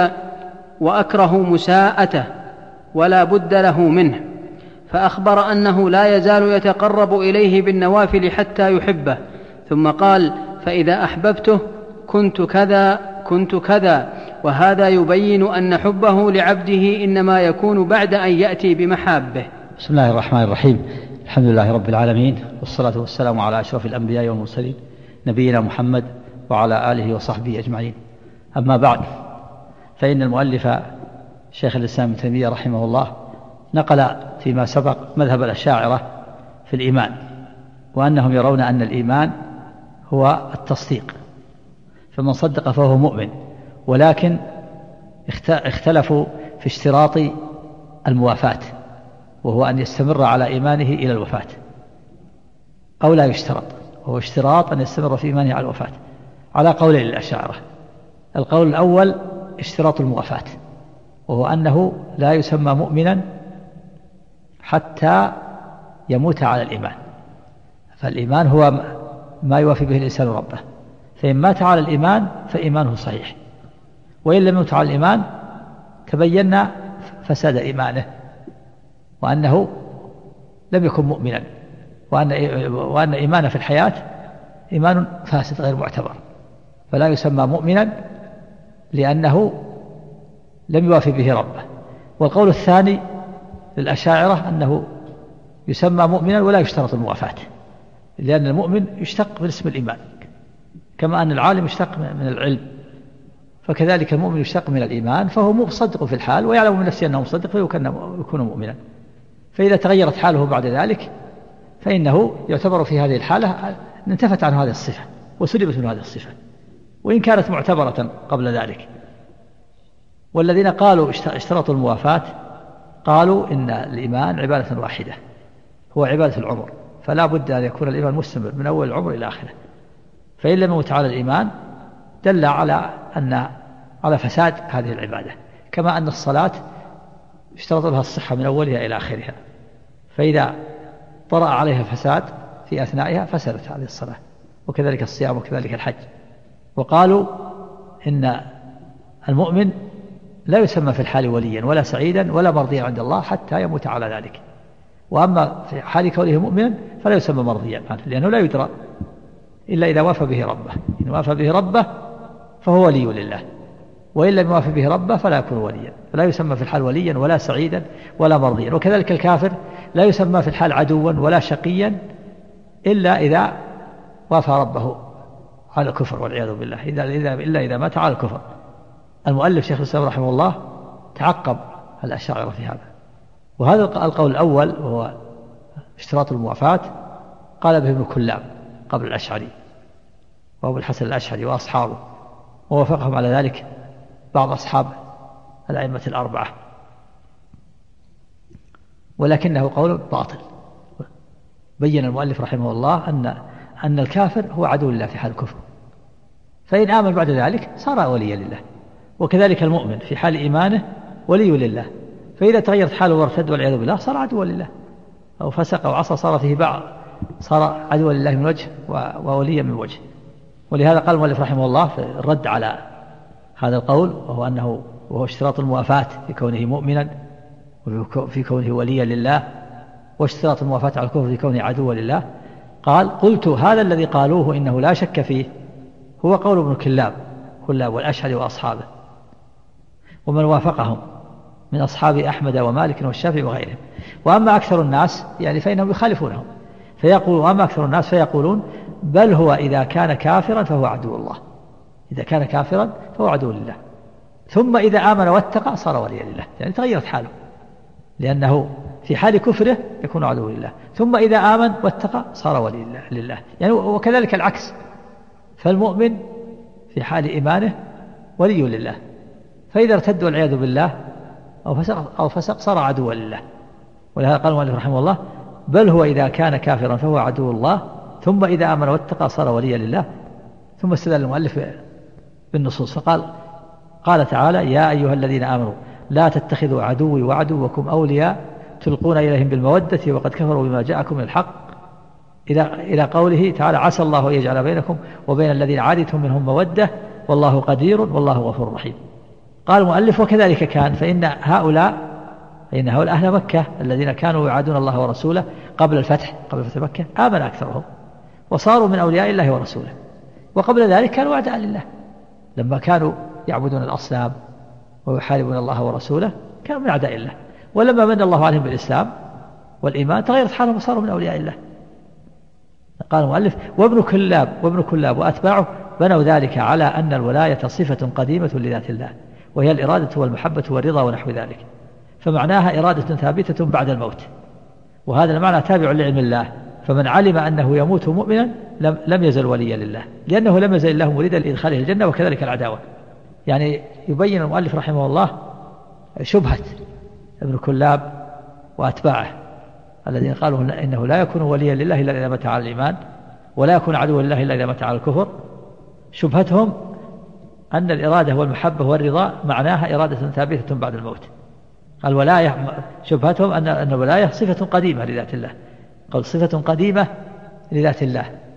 B: وأكره مساءته ولا بد له منه. فأخبر أنه لا يزال يتقرب إليه بالنوافل حتى يحبه، ثم قال: فإذا أحببته كنت كذا كنت كذا. وهذا يبين أن حبه لعبده إنما يكون بعد أن يأتي بمحابه.
C: بسم الله الرحمن الرحيم. الحمد لله رب العالمين، والصلاة والسلام على أشرف الأنبياء والمرسلين نبينا محمد وعلى آله وصحبه أجمعين. أما بعد، فإن المؤلف شيخ الإسلام ابن تيمية رحمه الله نقل فيما سبق مذهب الأشاعرة في الإيمان، وأنهم يرون أن الإيمان هو التصديق، فمن صدق فهو مؤمن، ولكن اختلفوا في اشتراط الموافاة، وهو أن يستمر على إيمانه إلى الوفاة، أو لا يشترط، وهو اشتراط أن يستمر في إيمانه على الوفاة، على قولين للأشاعرة. القول الأول اشتراط الموافاة، وهو أنه لا يسمى مؤمنا حتى يموت على الإيمان، فالإيمان هو
A: ما يوافي به الإنسان ربه، فإن مات على الإيمان فإيمانه صحيح، وإن لم يمت على الإيمان تبين فساد إيمانه وأنه لم يكن مؤمنا، وأن إيمانه في الحياة إيمان فاسد غير معتبر، فلا يسمى مؤمنا لأنه لم يوافي به ربه. والقول الثاني للأشاعرة أنه يسمى مؤمنا ولا يشترط الموافاة، لأن المؤمن يشتق من اسم الإيمان، كما أن العالم يشتق من العلم، فكذلك المؤمن يشتق من الإيمان، فهو مصدق في الحال ويعلم من نفسه أنه مصدق فيكون مؤمنا. فإذا تغيرت حاله بعد ذلك فإنه يعتبر في هذه الحالة انتفت عن هذه الصفة وسلبت من هذه الصفة، وإن كانت معتبرة قبل ذلك. والذين قالوا اشترطوا الموافاة قالوا إن الإيمان عبادة واحدة، هو عبادة العمر، فلا بد أن يكون الإيمان مستمر من أول العمر إلى آخره، فإن لم يمت على الإيمان دل على فساد هذه العبادة، كما أن الصلاة اشترط لها الصحة من أولها إلى آخرها، فإذا طرأ عليها فساد في أثنائها فسدت هذه الصلاة، وكذلك الصيام وكذلك الحج. وقالوا إن المؤمن لا يسمى في الحال وليا ولا سعيدا ولا مرضيا عند الله حتى يموت على ذلك، وأما في حال كونه مؤمنا فلا يسمى مرضيا عنه، لأنه لا يدرى إلا إذا وافى به ربه، إن وافى به ربه فهو ولي لله، وإن لم يوافي به ربه فلا يكون وليا، فلا يسمى في الحال وليا ولا سعيدا ولا مرضيا. وكذلك الكافر لا يسمى في الحال عدوا ولا شقيا إلا إذا وافى ربه على الكفر والعياذ بالله، إلا إذا مات على الكفر. المؤلف شيخ الإسلام رحمه الله تعقب الأشاعرة في هذا. وهذا القول الأول وهو اشتراط الموافاة قال به ابن كلاب قبل الأشعري وأبو الحسن الأشعري وأصحابه، ووافقهم على ذلك بعض أصحاب الأئمة الأربعة، ولكنه قول باطل. بين المؤلف رحمه الله أن الكافر هو عدو لله في حال الكفر، فإن آمن بعد ذلك صار وليا لله، وكذلك المؤمن في حال إيمانه ولي لله، فإذا تغيرت حاله وارتد والعياذ بالله صار عدوا لله، أو فسق أو عصى صار فيه بعض، صار عدوا لله من وجه ووليا من وجه. ولهذا قال المؤلف رحمه الله في الرد على هذا القول، وهو اشتراط الموافاة في كونه مؤمنا وفي كونه وليا لله، واشتراط الموافاة على الكفر في كونه عدوا لله، قال: قلت هذا الذي قالوه إنه لا شك فيه هو قول ابن كلاب والأشعري وأصحابه ومن وافقهم من أصحاب أحمد ومالك والشافعي وغيرهم، وأما أكثر الناس يعني فإنهم يخالفونهم، وأما أكثر الناس فيقولون بل هو إذا كان كافرا فهو عدو الله، إذا كان كافرا فهو عدو لله، ثم إذا آمن واتقى صار وليا لله، يعني تغيرت حاله، لأنه في حال كفره يكون عدو لله، ثم إذا آمن واتقى صار ولي لله، يعني وكذلك العكس، فالمؤمن في حال إيمانه ولي لله، فإذا ارتد والعياذ بالله أو فسق صار عدوا لله. ولهذا قال المؤلف رحمه الله: بل هو إذا كان كافرا فهو عدو الله، ثم إذا آمن واتقى صار وليا لله. ثم استدل المؤلف بالنصوص قال تعالى: يا أيها الذين آمنوا لا تتخذوا عدوي وعدوكم أولياء تلقون إليهم بالمودة وقد كفروا بما جاءكم من الحق، إلى قوله تعالى: عسى الله أن يجعل بينكم وبين الذين عاديتم منهم مودة والله قدير والله غفور رحيم. قال المؤلف: وكذلك كان، فإن هؤلاء أهل مكة الذين كانوا يعادون الله ورسوله قبل فتح مكة آمن أكثرهم وصاروا من أولياء الله ورسوله، وقبل ذلك كانوا أعداء لله، لما كانوا يعبدون الأصنام ويحاربون الله ورسوله كانوا من أعداء الله، ولما من الله عليهم بالإسلام والإيمان تغيرت حالهم وصاروا من أولياء الله. قال المؤلف: وابن كلاب وأتباعه بنوا ذلك على أن الولاية صفة قديمة لذات الله، وهي الإرادة والمحبة والرضا ونحو ذلك، فمعناها إرادة ثابتة بعد الموت، وهذا المعنى تابع لعلم الله، فمن علم أنه يموت مؤمنا لم يزل وليا لله، لأنه لم يزل الله مريدا لإدخاله الجنة، وكذلك العداوة. يعني يبين المؤلف رحمه الله شبهة ابن كلاب وأتباعه الذين قالوا إنه لا يكون وليا لله إلا إذا مات على الإيمان، ولا يكون عدوا لله إلا إذا مات على الكفر. شبهتهم أن الإرادة والمحبة والرضا معناها إرادة ثابتة بعد الموت. الولاية شبهتهم أن الولاية صفة قديمة لذات الله، قال صفة قديمة لذات الله،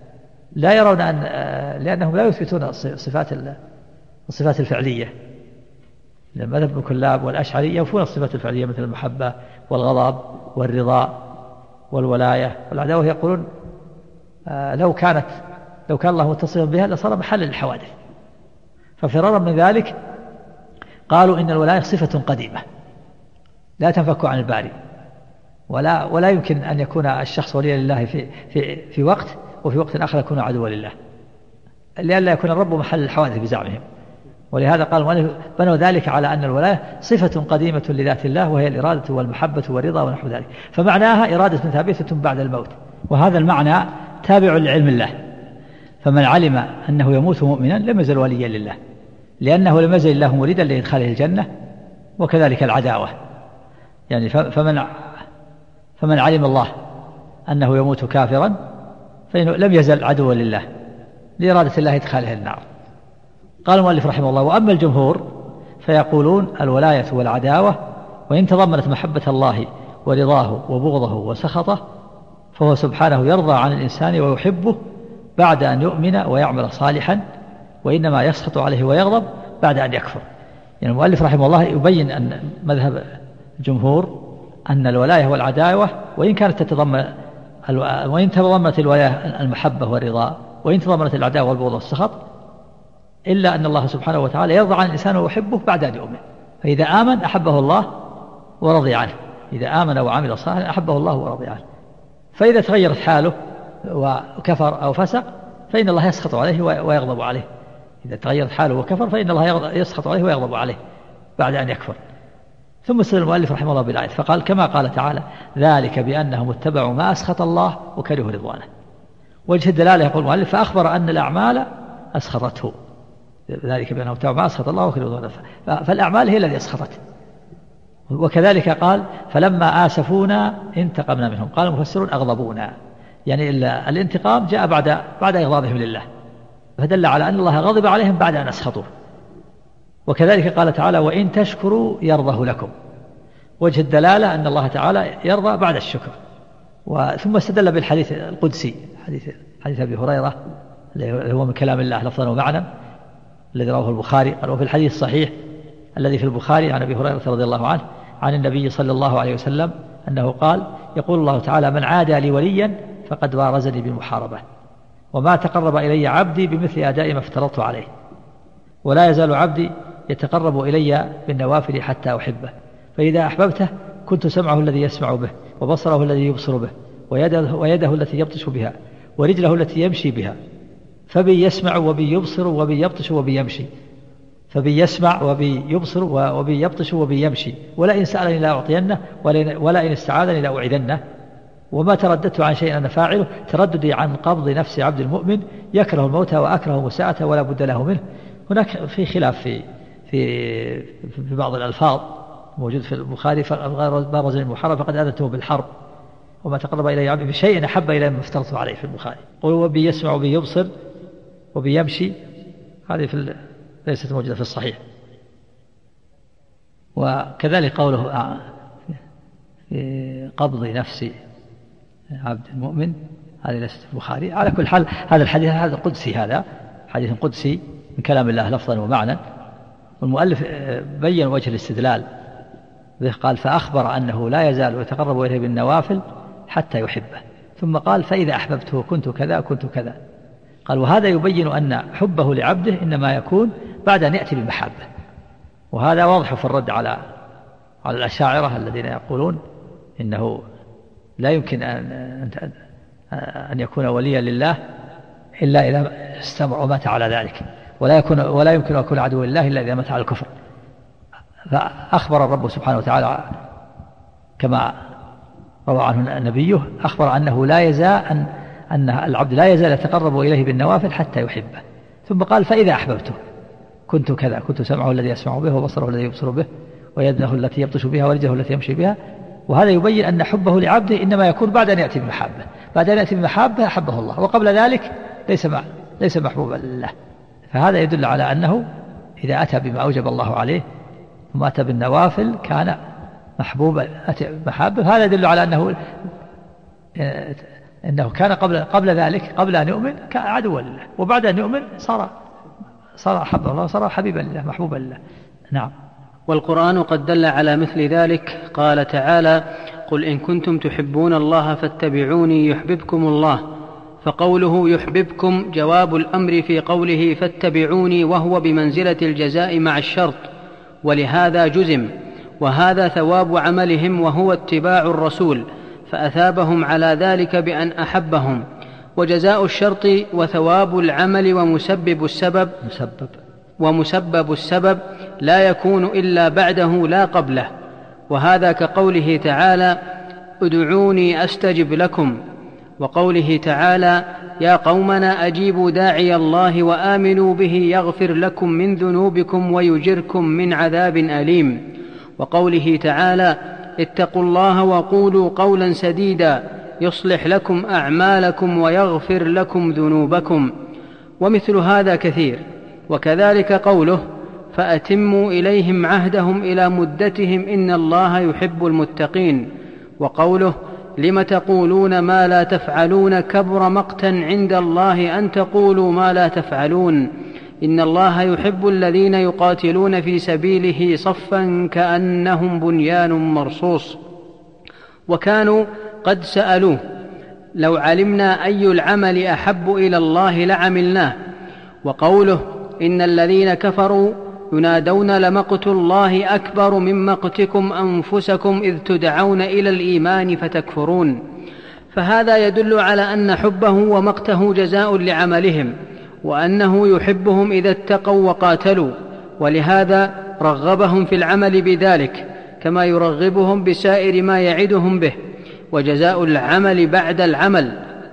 A: لا يرون لأنهم لا يثبتون الصفات الفعلية. مذهب ابن كلاب والأشعري ينفون الصفات الفعلية مثل المحبة والغضب والرضا والولاية والعداوة. يقولون لو كان الله متصفا بها لصار محل للحوادث. ففرارا من ذلك قالوا إن الولاية صفة قديمة لا تنفك عن الباري، ولا يمكن أن يكون الشخص وليا لله في وقت وفي وقت آخر يكون عدوا لله، لئلا يكون الرب محل الحوادث بزعمهم. ولهذا قال المؤلف بنوا ذلك على أن الولاية صفة قديمة لذات الله، وهي الإرادة والمحبة والرضا ونحو ذلك، فمعناها إرادة ثابتة بعد الموت. وهذا المعنى تابع لعلم الله، فمن علم أنه يموت مؤمنا لم يزل وليا لله، لأنه لم يزل الله مريدا لإدخاله الجنة. وكذلك العداوة، يعني فمن علم الله أنه يموت كافرا فإنه لم يزل عدوا لله لإرادة الله إدخاله النار. قال المؤلف رحمه الله: وأما الجمهور فيقولون الولاية والعداوة وإن تضمنت محبة الله ورضاه وبغضه وسخطه، فهو سبحانه يرضى عن الإنسان ويحبه بعد أن يؤمن ويعمل صالحا، وإنما يسخط عليه ويغضب بعد أن يكفر. يعني المؤلف رحمه الله يبين أن مذهب الجمهور أن الولاية والعداوة وإن تضمنت الولاية المحبة والرضا، وإن تضمنت العداوة والبغض والسخط، إلا أن الله سبحانه وتعالى يرضى عن الإنسان ويحبه بعد أن يؤمن. فإذا آمن أحبه الله ورضي عنه، إذا آمن وعمل صالحا أحبه الله ورضي عنه. فإذا تغيرت حاله وكفر أو فسق فإن الله يسخط عليه ويغضب عليه. إذا تغيرت حاله وكفر فإن الله يسخط عليه ويغضب عليه بعد أن يكفر. ثم استدل المؤلف رحمه الله بالآية فقال: كما قال تعالى: ذلك بأنهم اتبعوا ما أسخط الله وكرهوا رضوانه. وجه الدلالة يقول المؤلف: فأخبر أن الأعمال أسخطته، ذلك بأنهم اتبعوا ما أسخط الله وكرهوا رضوانه، فالأعمال هي التي أسخطت. وكذلك قال: فلما آسفونا انتقمنا منهم. قال المفسرون: أغضبونا، يعني الانتقام جاء بعد إغضابهم لله، فدل على أن الله غضب عليهم بعد أن أسخطوه. وكذلك قال تعالى: وإن تشكروا يرضه لكم. وجه الدلالة أن الله تعالى يرضى بعد الشكر. ثم استدل بالحديث القدسي، حديث أبي هريرة اللي هو من كلام الله لفظا ومعنى، الذي رواه البخاري. قال: وفي الحديث الصحيح الذي في البخاري عن أبي هريرة رضي الله عنه عن النبي صلى الله عليه وسلم أنه قال: يقول الله تعالى: من عادى لي وليا فقد بارزني بالمحاربة، وما تقرب إلي عبدي بمثل أداء ما افترضت عليه، ولا يزال عبدي يتقرب إلي بالنوافل حتى أحبه، فإذا أحببته كنت سمعه الذي يسمع به، وبصره الذي يبصر به، ويده التي يبطش بها، ورجله التي يمشي بها. فبي يسمع وبي يبصر وبي يبطش وبي يمشي، فبي يسمع وبي يبصر وبي يبطش وبي يمشي، ولئن سألني لا أعطينه، ولئن استعاذني لا أعيذنه. وما ترددت عن شيء أنا فاعله ترددي عن قبض نفس عبد المؤمن يكره الموت وأكره مساءته ولا بد له منه. هناك في خلاف في بعض الألفاظ موجود في البخاري: بارزني المحاربة فقد آذنته بالحرب، وما تقرب إلي عبدي بشيء أحب إلي ما افترضت عليه. في البخاري قل: وبي يسمع وبي يبصر وبي يمشي، هذه ليست موجودة في الصحيح. وكذلك قوله في قبض نفس عبد المؤمن، هذه ليست في البخاري. على كل حال هذا الحديث هذا قدسي، هذا حديث قدسي من كلام الله لفظا ومعنى. والمؤلف بين وجه الاستدلال به، قال: فأخبر أنه لا يزال يتقرب إليه بالنوافل حتى يحبه، ثم قال: فإذا أحببته كنت كذا كنت كذا. قال: وهذا يبين أن حبه لعبده إنما يكون بعد أن يأتي بمحبة. وهذا واضح في الرد على الأشاعرة الذين يقولون إنه لا يمكن أن يكون وليا لله إلا إذا استمر ومات على ذلك، ولا يمكن أن يكون عدو لله إلا إذا مات على الكفر. فأخبر الرب سبحانه وتعالى كما روى عنه نبيه، أخبر أنه لا يزال أن العبد لا يزال يتقرب إليه بالنوافل حتى يحبه، ثم قال: فإذا أحببته كنت كذا، كنت سمعه الذي يسمع به، وبصره الذي يبصر به، ويده التي يبطش بها، ورجله التي يمشي بها. وهذا يبين أن حبه لعبده إنما يكون بعد أن يأتي بمحبة، بعد أن يأتي بمحبة أحبه الله، وقبل ذلك ليس محبوبا لله. فهذا يدل على أنه إذا أتى بما أوجب الله عليه ثم أتى بالنوافل كان محبوبا، أتى محبة. هذا يدل على أنه إنه كان قبل ذلك، قبل أن يؤمن كان عدوا لله، وبعد أن يؤمن صار أحب الله، صار حبيبا لله محبوبا لله. نعم.
B: والقرآن قد دل على مثل ذلك. قال تعالى: قل إن كنتم تحبون الله فاتبعوني يحببكم الله. فقوله يحببكم جواب الأمر في قوله فاتبعوني، وهو بمنزلة الجزاء مع الشرط، ولهذا جزم، وهذا ثواب عملهم وهو اتباع الرسول، فأثابهم على ذلك بأن أحبهم. وجزاء الشرط وثواب العمل ومسبب السبب لا يكون إلا بعده لا قبله، وهذا كقوله تعالى: ادعوني أستجب لكم، وقوله تعالى: يا قومنا أجيبوا داعي الله وآمنوا به يغفر لكم من ذنوبكم ويجركم من عذاب أليم، وقوله تعالى: اتقوا الله وقولوا قولا سديدا يصلح لكم أعمالكم ويغفر لكم ذنوبكم. ومثل هذا كثير. وكذلك قوله: فأتموا إليهم عهدهم إلى مدتهم إن الله يحب المتقين، وقوله: لم تقولون ما لا تفعلون كبر مقتا عند الله أن تقولوا ما لا تفعلون إن الله يحب الذين يقاتلون في سبيله صفا كأنهم بنيان مرصوص. وكانوا قد سألوه: لو علمنا أي العمل أحب إلى الله لعملناه. وقوله: إن الذين كفروا ينادون لمقت الله أكبر من مقتكم أنفسكم إذ تدعون إلى الإيمان فتكفرون. فهذا يدل على أن حبه ومقته جزاء لعملهم، وأنه يحبهم إذا اتقوا وقاتلوا، ولهذا رغبهم في العمل بذلك كما يرغبهم بسائر ما يعدهم به، وجزاء العمل بعد العمل.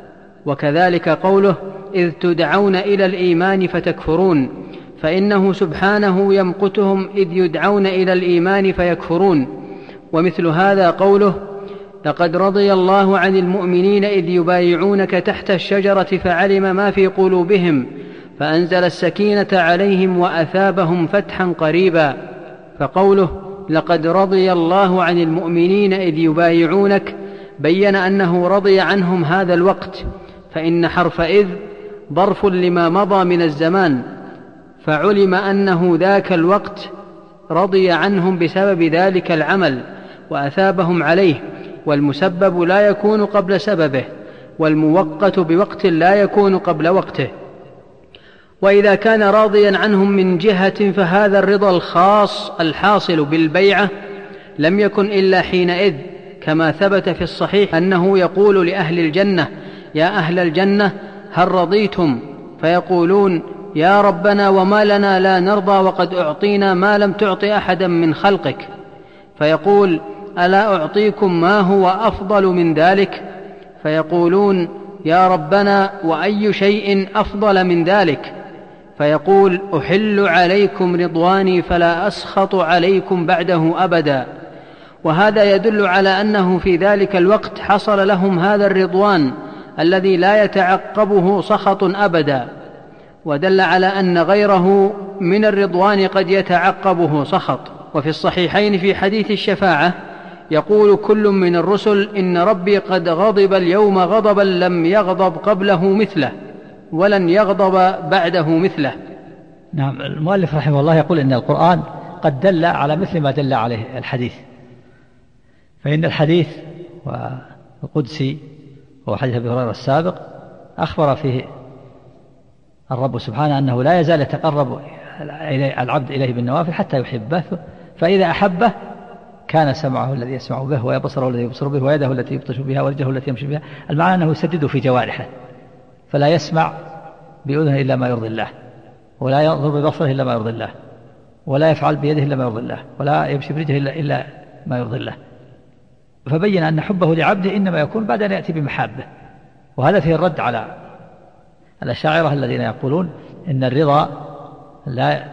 B: وكذلك قوله: إذ تدعون إلى الإيمان فتكفرون، فإنه سبحانه يمقتهم إذ يدعون إلى الإيمان فيكفرون. ومثل هذا قوله: لقد رضي الله عن المؤمنين إذ يبايعونك تحت الشجرة فعلم ما في قلوبهم فأنزل السكينة عليهم وأثابهم فتحا قريبا. فقوله: لقد رضي الله عن المؤمنين إذ يبايعونك بين أنه رضي عنهم هذا الوقت، فإن حرف إذ ظرف لما مضى من الزمان، فعلم أنه ذاك الوقت رضي عنهم بسبب ذلك العمل وأثابهم عليه، والمسبب لا يكون قبل سببه، والموقت بوقت لا يكون قبل وقته. وإذا كان راضيا عنهم من جهة فهذا الرضا الخاص الحاصل بالبيعة لم يكن إلا حينئذ، كما ثبت في الصحيح أنه يقول لأهل الجنة: يا أهل الجنة هل رضيتم؟ فيقولون: يا ربنا وما لنا لا نرضى وقد أعطينا ما لم تعط أحدا من خلقك. فيقول: ألا أعطيكم ما هو أفضل من ذلك؟ فيقولون: يا ربنا وأي شيء أفضل من ذلك؟ فيقول: أحل عليكم رضواني فلا أسخط عليكم بعده أبدا. وهذا يدل على أنه في ذلك الوقت حصل لهم هذا الرضوان الذي لا يتعقبه سخط أبدا، ودل على أن غيره من الرضوان قد يتعقبه سخط. وفي الصحيحين في حديث الشفاعة يقول كل من الرسل: إن ربي قد غضب اليوم غضبا لم يغضب قبله مثله ولن يغضب بعده مثله.
A: نعم. المؤلف رحمه الله يقول إن القرآن قد دل على مثل ما دل عليه الحديث، فإن الحديث والقدسي وهو حديث أبي هريرة السابق أخبر فيه الرب سبحانه أنه لا يزال يتقرب العبد إليه بالنوافل حتى يحبه، فإذا أحبه كان سمعه الذي يسمع به وبصره الذي يبصر به ويده التي يبطش بها ورجله التي يمشي بها. المعنى أنه يسدد في جوارحه، فلا يسمع بأذنه إلا ما يرضي الله، ولا ينظر ببصره إلا ما يرضي الله، ولا يفعل بيده إلا ما يرضي الله، ولا يمشي برجله إلا ما يرضي الله. فبين أن حبه لعبده إنما يكون بعد أن يأتي بمحابه. وهذا فيه الرد على الأشاعرة الذين يقولون إن الرضا لا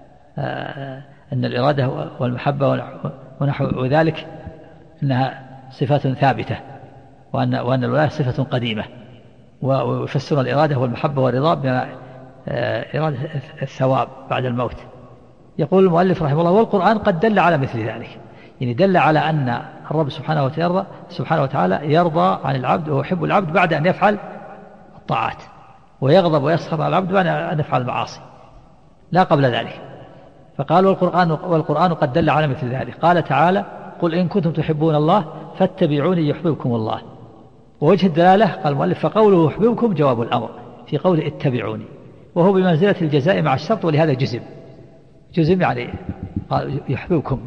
A: أن الإرادة والمحبة ونحو ذلك إنها صفات ثابتة، وأن الولاية صفة قديمة، ويفسرون الإرادة والمحبة والرضا بما إرادة الثواب بعد الموت. يقول المؤلف رحمه الله: والقرآن قد دل على مثل ذلك، يعني دل على أن الرب سبحانه وتعالى يرضى عن العبد ويحب العبد بعد أن يفعل الطاعات، ويغضب ويسخط على العبد بعد أن يفعل المعاصي، لا قبل ذلك. فقال والقرآن قد دل على مثل ذلك. قال تعالى: قل إن كنتم تحبون الله فاتبعوني يحببكم الله. ووجه الدلالة قال المؤلف: فقوله يحببكم جواب الأمر في قوله اتبعوني، وهو بمنزلة الجزاء مع الشرط، ولهذا جزم يعني قال يحببكم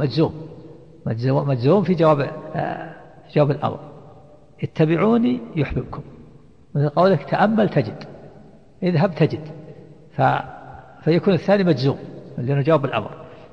A: مجزوم في جواب الأمر. اتبعوني يحببكم، مثل قولك تأمل تجد، اذهب تجد، فيكون الثاني مجزوم لأنه جواب الأمر.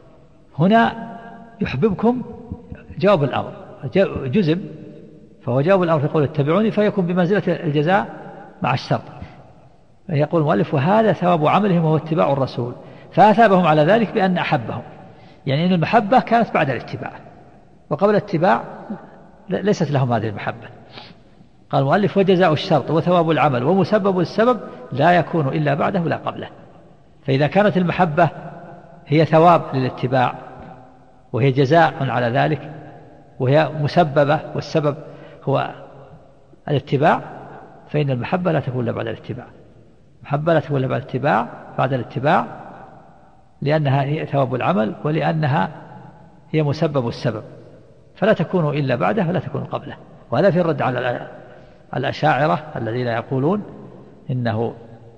A: هنا يحببكم جواب الأمر جزم، فهو جواب الأمر في قول اتبعوني، فيكون بمنزلة الجزاء مع الشرط. يقول المؤلف: وهذا ثواب عملهم وهو اتباع الرسول، فأثابهم على ذلك بأن أحبهم، يعني أن المحبة كانت بعد الاتباع، وقبل الاتباع ليست لهم هذه المحبة. قال المؤلف: وجزاء الشرط وثواب العمل ومسبب السبب لا يكون إلا بعده لا قبله. فإذا كانت المحبة هي ثواب للاتباع وهي جزاء على ذلك وهي مسببة والسبب هو الاتباع، فإن المحبة لا تكون إلا بعد الاتباع. المحبة لا تكون إلا بعد الاتباع لأنها هي ثواب العمل ولأنها هي مسبب السبب، فلا تكون إلا بعده ولا تكون قبله. وهذا في الرد على الأشاعرة الذين يقولون إن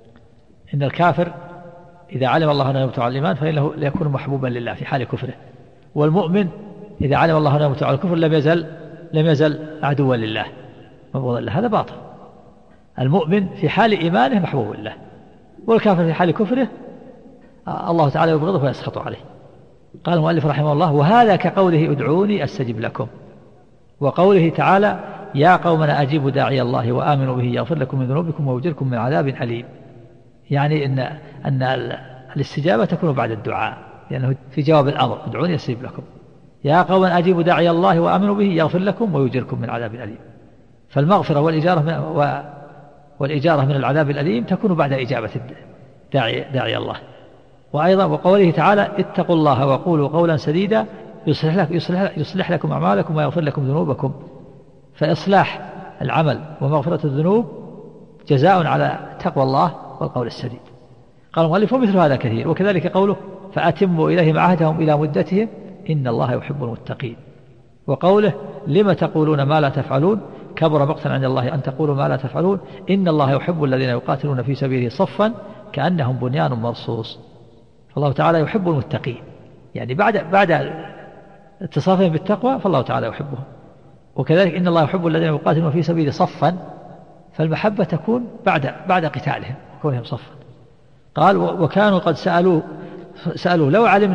A: الكافر إذا علم الله أنه يموت على الإيمان فإنه يكون محبوبا لله في حال كفره، والمؤمن إذا علم الله أنه يموت على الكفر لم يزل عدوا لله مبغضا له. هذا باطل. المؤمن في حال إيمانه محبوب لله، والكافر في حال كفره الله تعالى يبغضه ويسخط عليه. قال المؤلف رحمه الله: وهذا كقوله ادعوني أستجب لكم، وقوله تعالى: يا قومنا أجيبوا داعي الله وآمنوا به يغفر لكم من ذنوبكم ويجركم من عذاب أليم. يعني أن الاستجابة تكون بعد الدعاء، لأنه في جواب الأمر: ادعوني أستجب لكم. يا قومنا أجيبوا داعي الله وآمنوا به يغفر لكم ويجركم من عذاب أليم. فالمغفرة والإجارة من العذاب الأليم تكون بعد إجابة داعي الله. وأيضا وقوله تعالى: اتقوا الله وقولوا قولا سديدا يصلح لكم أعمالكم ويغفر لكم ذنوبكم. فإصلاح العمل ومغفرة الذنوب جزاء على تقوى الله والقول السديد. قال المؤلف: ومثل هذا كثير. وكذلك قوله: فأتموا إليهم عهدهم إلى مدتهم إن الله يحب المتقين. وقوله: لم تقولون ما لا تفعلون كبر مقتا عند الله أن تقولوا ما لا تفعلون إن الله يحب الذين يقاتلون في سبيله صفا كأنهم بنيان مرصوص. فالله تعالى يحب المتقين، يعني بعد اتصافهم بالتقوى فالله تعالى يحبهم. وكذلك إن الله يحب الذين يقاتلون في سبيله صفا، فالمحبة تكون بعد قتالهم كونهم صفا. قال: وكانوا قد سألوا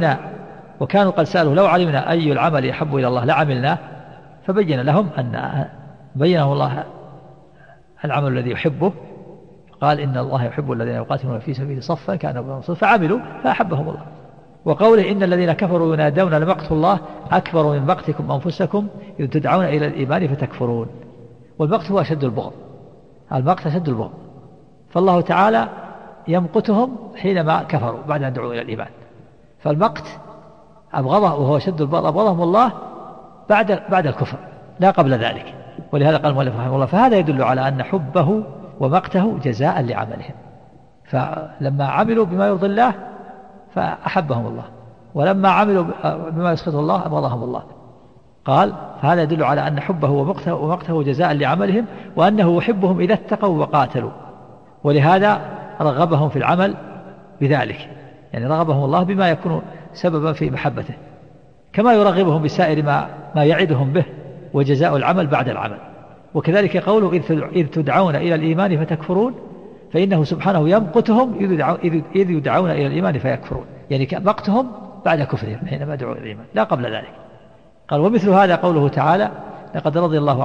A: لو علمنا أي العمل يحب إلى الله لعملناه، فبين لهم بينه الله العمل الذي يحبه، قال: إن الله يحب الذين يقاتلون في سبيله صفا كأنهم فعملوا فأحبهم الله. وقوله: إن الذين كفروا ينادون لمقت الله أكبر من مقتكم أنفسكم إذ تدعون إلى الإيمان فتكفرون. والمقت هو أشد البغض، المقت أشد البغض، فالله تعالى يمقتهم حينما كفروا بعد أن دعوا إلى الإيمان. فالمقت أبغضه وهو أشد البغض، أبغضهم الله بعد الكفر لا قبل ذلك. ولهذا قال المؤلف رحمه الله: فهذا يدل على أن حبه ومقته جزاء لعملهم، فلما عملوا بما يرضي الله فأحبهم الله، ولما عملوا بما يسخطه الله أبغضهم الله. قال: فهذا يدل على أن حبه ومقته جزاء لعملهم، وأنه يحبهم إذا اتقوا وقاتلوا، ولهذا رغبهم في العمل بذلك، يعني رغبهم الله بما يكون سببا في محبته، كما يرغبهم بسائر ما يعدهم به وجزاء العمل بعد العمل. وكذلك قوله: إذ تدعون إلى الإيمان فتكفرون، فإنه سبحانه يمقتهم إذ يدعون إلى الإيمان فيكفرون، يعني مقتهم بعد كفرهم حينما دعوا إلى الإيمان لا قبل ذلك. قال: ومثل هذا قوله تعالى: لقد رضي الله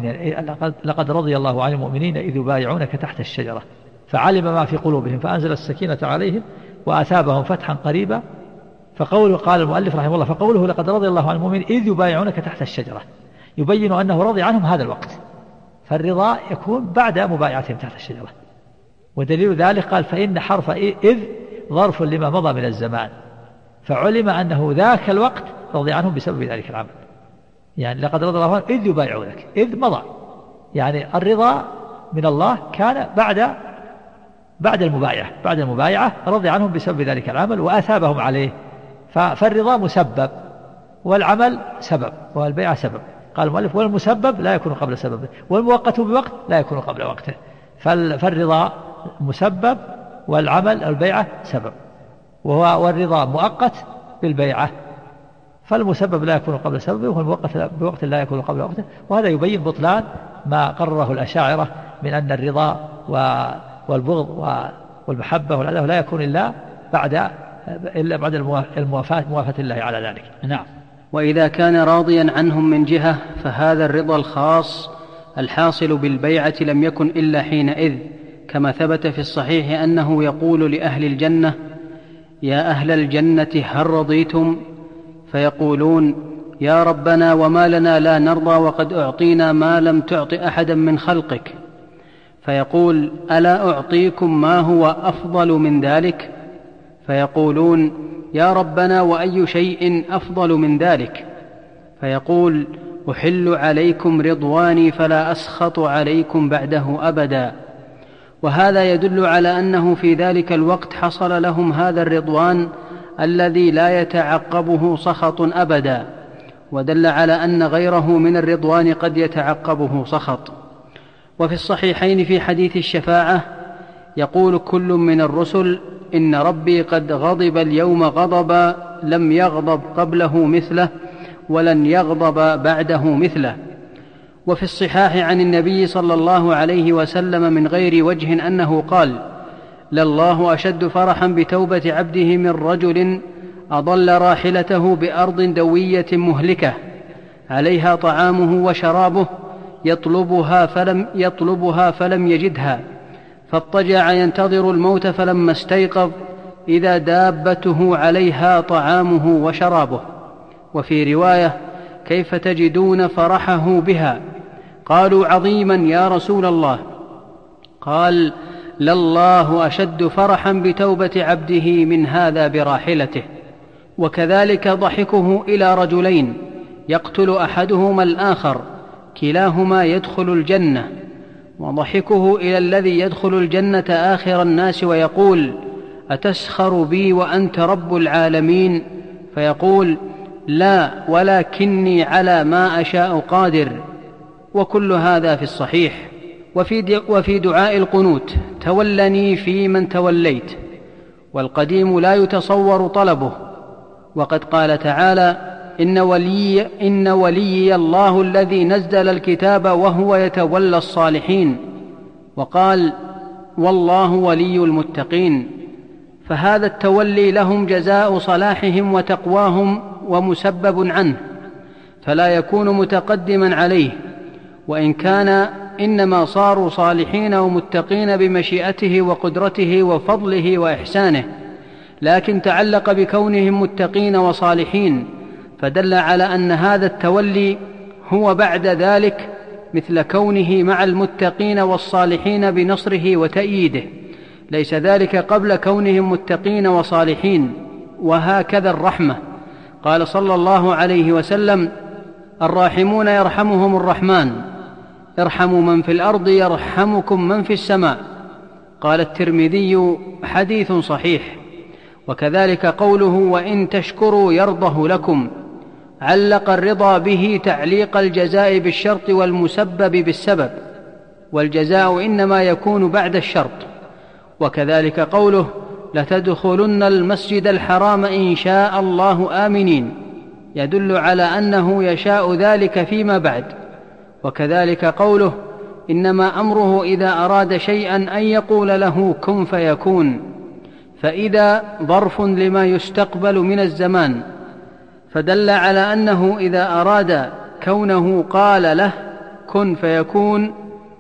A: عن المؤمنين إذ يبايعونك تحت الشجرة فعلم ما في قلوبهم فأنزل السكينة عليهم وأثابهم فتحا قريبا. فقوله قال المؤلف رحمه الله: فقوله لقد رضي الله عن المؤمنين إذ يبايعونك تحت الشجرة يبين أنه رضي عنهم هذا الوقت، فالرضا يكون بعد مبايعتهم تحت الشجرة. ودليل ذلك قال: فإن حرف إذ ظرف لما مضى من الزمان، فعلم أنه ذاك الوقت رضي عنهم بسبب ذلك العمل. يعني لقد رضي الله عنهم إذ يبايعونك، إذ مضى، يعني الرضا من الله كان بعد المبايعة رضي عنهم بسبب ذلك العمل وأثابهم عليه. فالرضا مسبب والعمل سبب والبيعة سبب. قال المؤلف والمسبب لا يكون قبل سببه والمؤقت بوقت لا يكون قبل وقته. فالرضا مسبب والعمل البيعة سبب، والرضا مؤقت بالبيعة، فالمسبب لا يكون قبل سببه والمؤقت بوقت لا يكون قبل وقته. وهذا يبين بطلان ما قرره الأشاعرة من أن الرضا والبغض والمحبة والعداوة لا يكون إلا بعد موافاة الله على ذلك. نعم.
B: وإذا كان راضيا عنهم من جهة فهذا الرضا الخاص الحاصل بالبيعة لم يكن إلا حينئذ، كما ثبت في الصحيح أنه يقول لأهل الجنة: يا أهل الجنة هل رضيتم؟ فيقولون: يا ربنا وما لنا لا نرضى وقد أعطينا ما لم تعط أحدا من خلقك. فيقول: ألا أعطيكم ما هو أفضل من ذلك؟ فيقولون: يا ربنا وأي شيء أفضل من ذلك؟ فيقول: أحل عليكم رضواني فلا أسخط عليكم بعده أبدا. وهذا يدل على أنه في ذلك الوقت حصل لهم هذا الرضوان الذي لا يتعقبه سخط أبدا، ودل على أن غيره من الرضوان قد يتعقبه سخط. وفي الصحيحين في حديث الشفاعة يقول كل من الرسل: إن ربي قد غضب اليوم غضبا لم يغضب قبله مثله ولن يغضب بعده مثله. وفي الصحاح عن النبي صلى الله عليه وسلم من غير وجه أنه قال: لله أشد فرحا بتوبة عبده من رجل أضل راحلته بأرض دوية مهلكة عليها طعامه وشرابه يطلبها فلم يجدها، فاضطجع ينتظر الموت، فلما استيقظ إذا دابته عليها طعامه وشرابه. وفي رواية: كيف تجدون فرحه بها؟ قالوا: عظيما يا رسول الله. قال: لله أشد فرحا بتوبة عبده من هذا براحلته. وكذلك ضحكه إلى رجلين يقتل أحدهما الآخر كلاهما يدخل الجنة، وضحكه إلى الذي يدخل الجنة آخر الناس ويقول: أتسخر بي وأنت رب العالمين؟ فيقول: لا، ولكني على ما أشاء قادر. وكل هذا في الصحيح. وفي دعاء القنوت: تولني في من توليت، والقديم لا يتصور طلبه. وقد قال تعالى: إن وليي الله الذي نزل الكتاب وهو يتولى الصالحين. وقال: والله ولي المتقين. فهذا التولي لهم جزاء صلاحهم وتقواهم ومسبب عنه، فلا يكون متقدما عليه، وإن كان إنما صاروا صالحين ومتقين بمشيئته وقدرته وفضله وإحسانه، لكن تعلق بكونهم متقين وصالحين، فدل على أن هذا التولي هو بعد ذلك، مثل كونه مع المتقين والصالحين بنصره وتأييده، ليس ذلك قبل كونهم متقين وصالحين. وهكذا الرحمة، قال صلى الله عليه وسلم: الراحمون يرحمهم الرحمن، ارحموا من في الأرض يرحمكم من في السماء. قال الترمذي: حديث صحيح. وكذلك قوله: وإن تشكروا يرضه لكم، علق الرضا به تعليق الجزاء بالشرط والمسبب بالسبب، والجزاء إنما يكون بعد الشرط. وكذلك قوله: لتدخلن المسجد الحرام إن شاء الله آمنين، يدل على أنه يشاء ذلك فيما بعد. وكذلك قوله: إنما أمره إذا أراد شيئا أن يقول له كن فيكون، فإذا ظرف لما يستقبل من الزمان، فدل على أنه إذا أراد كونه قال له كن فيكون.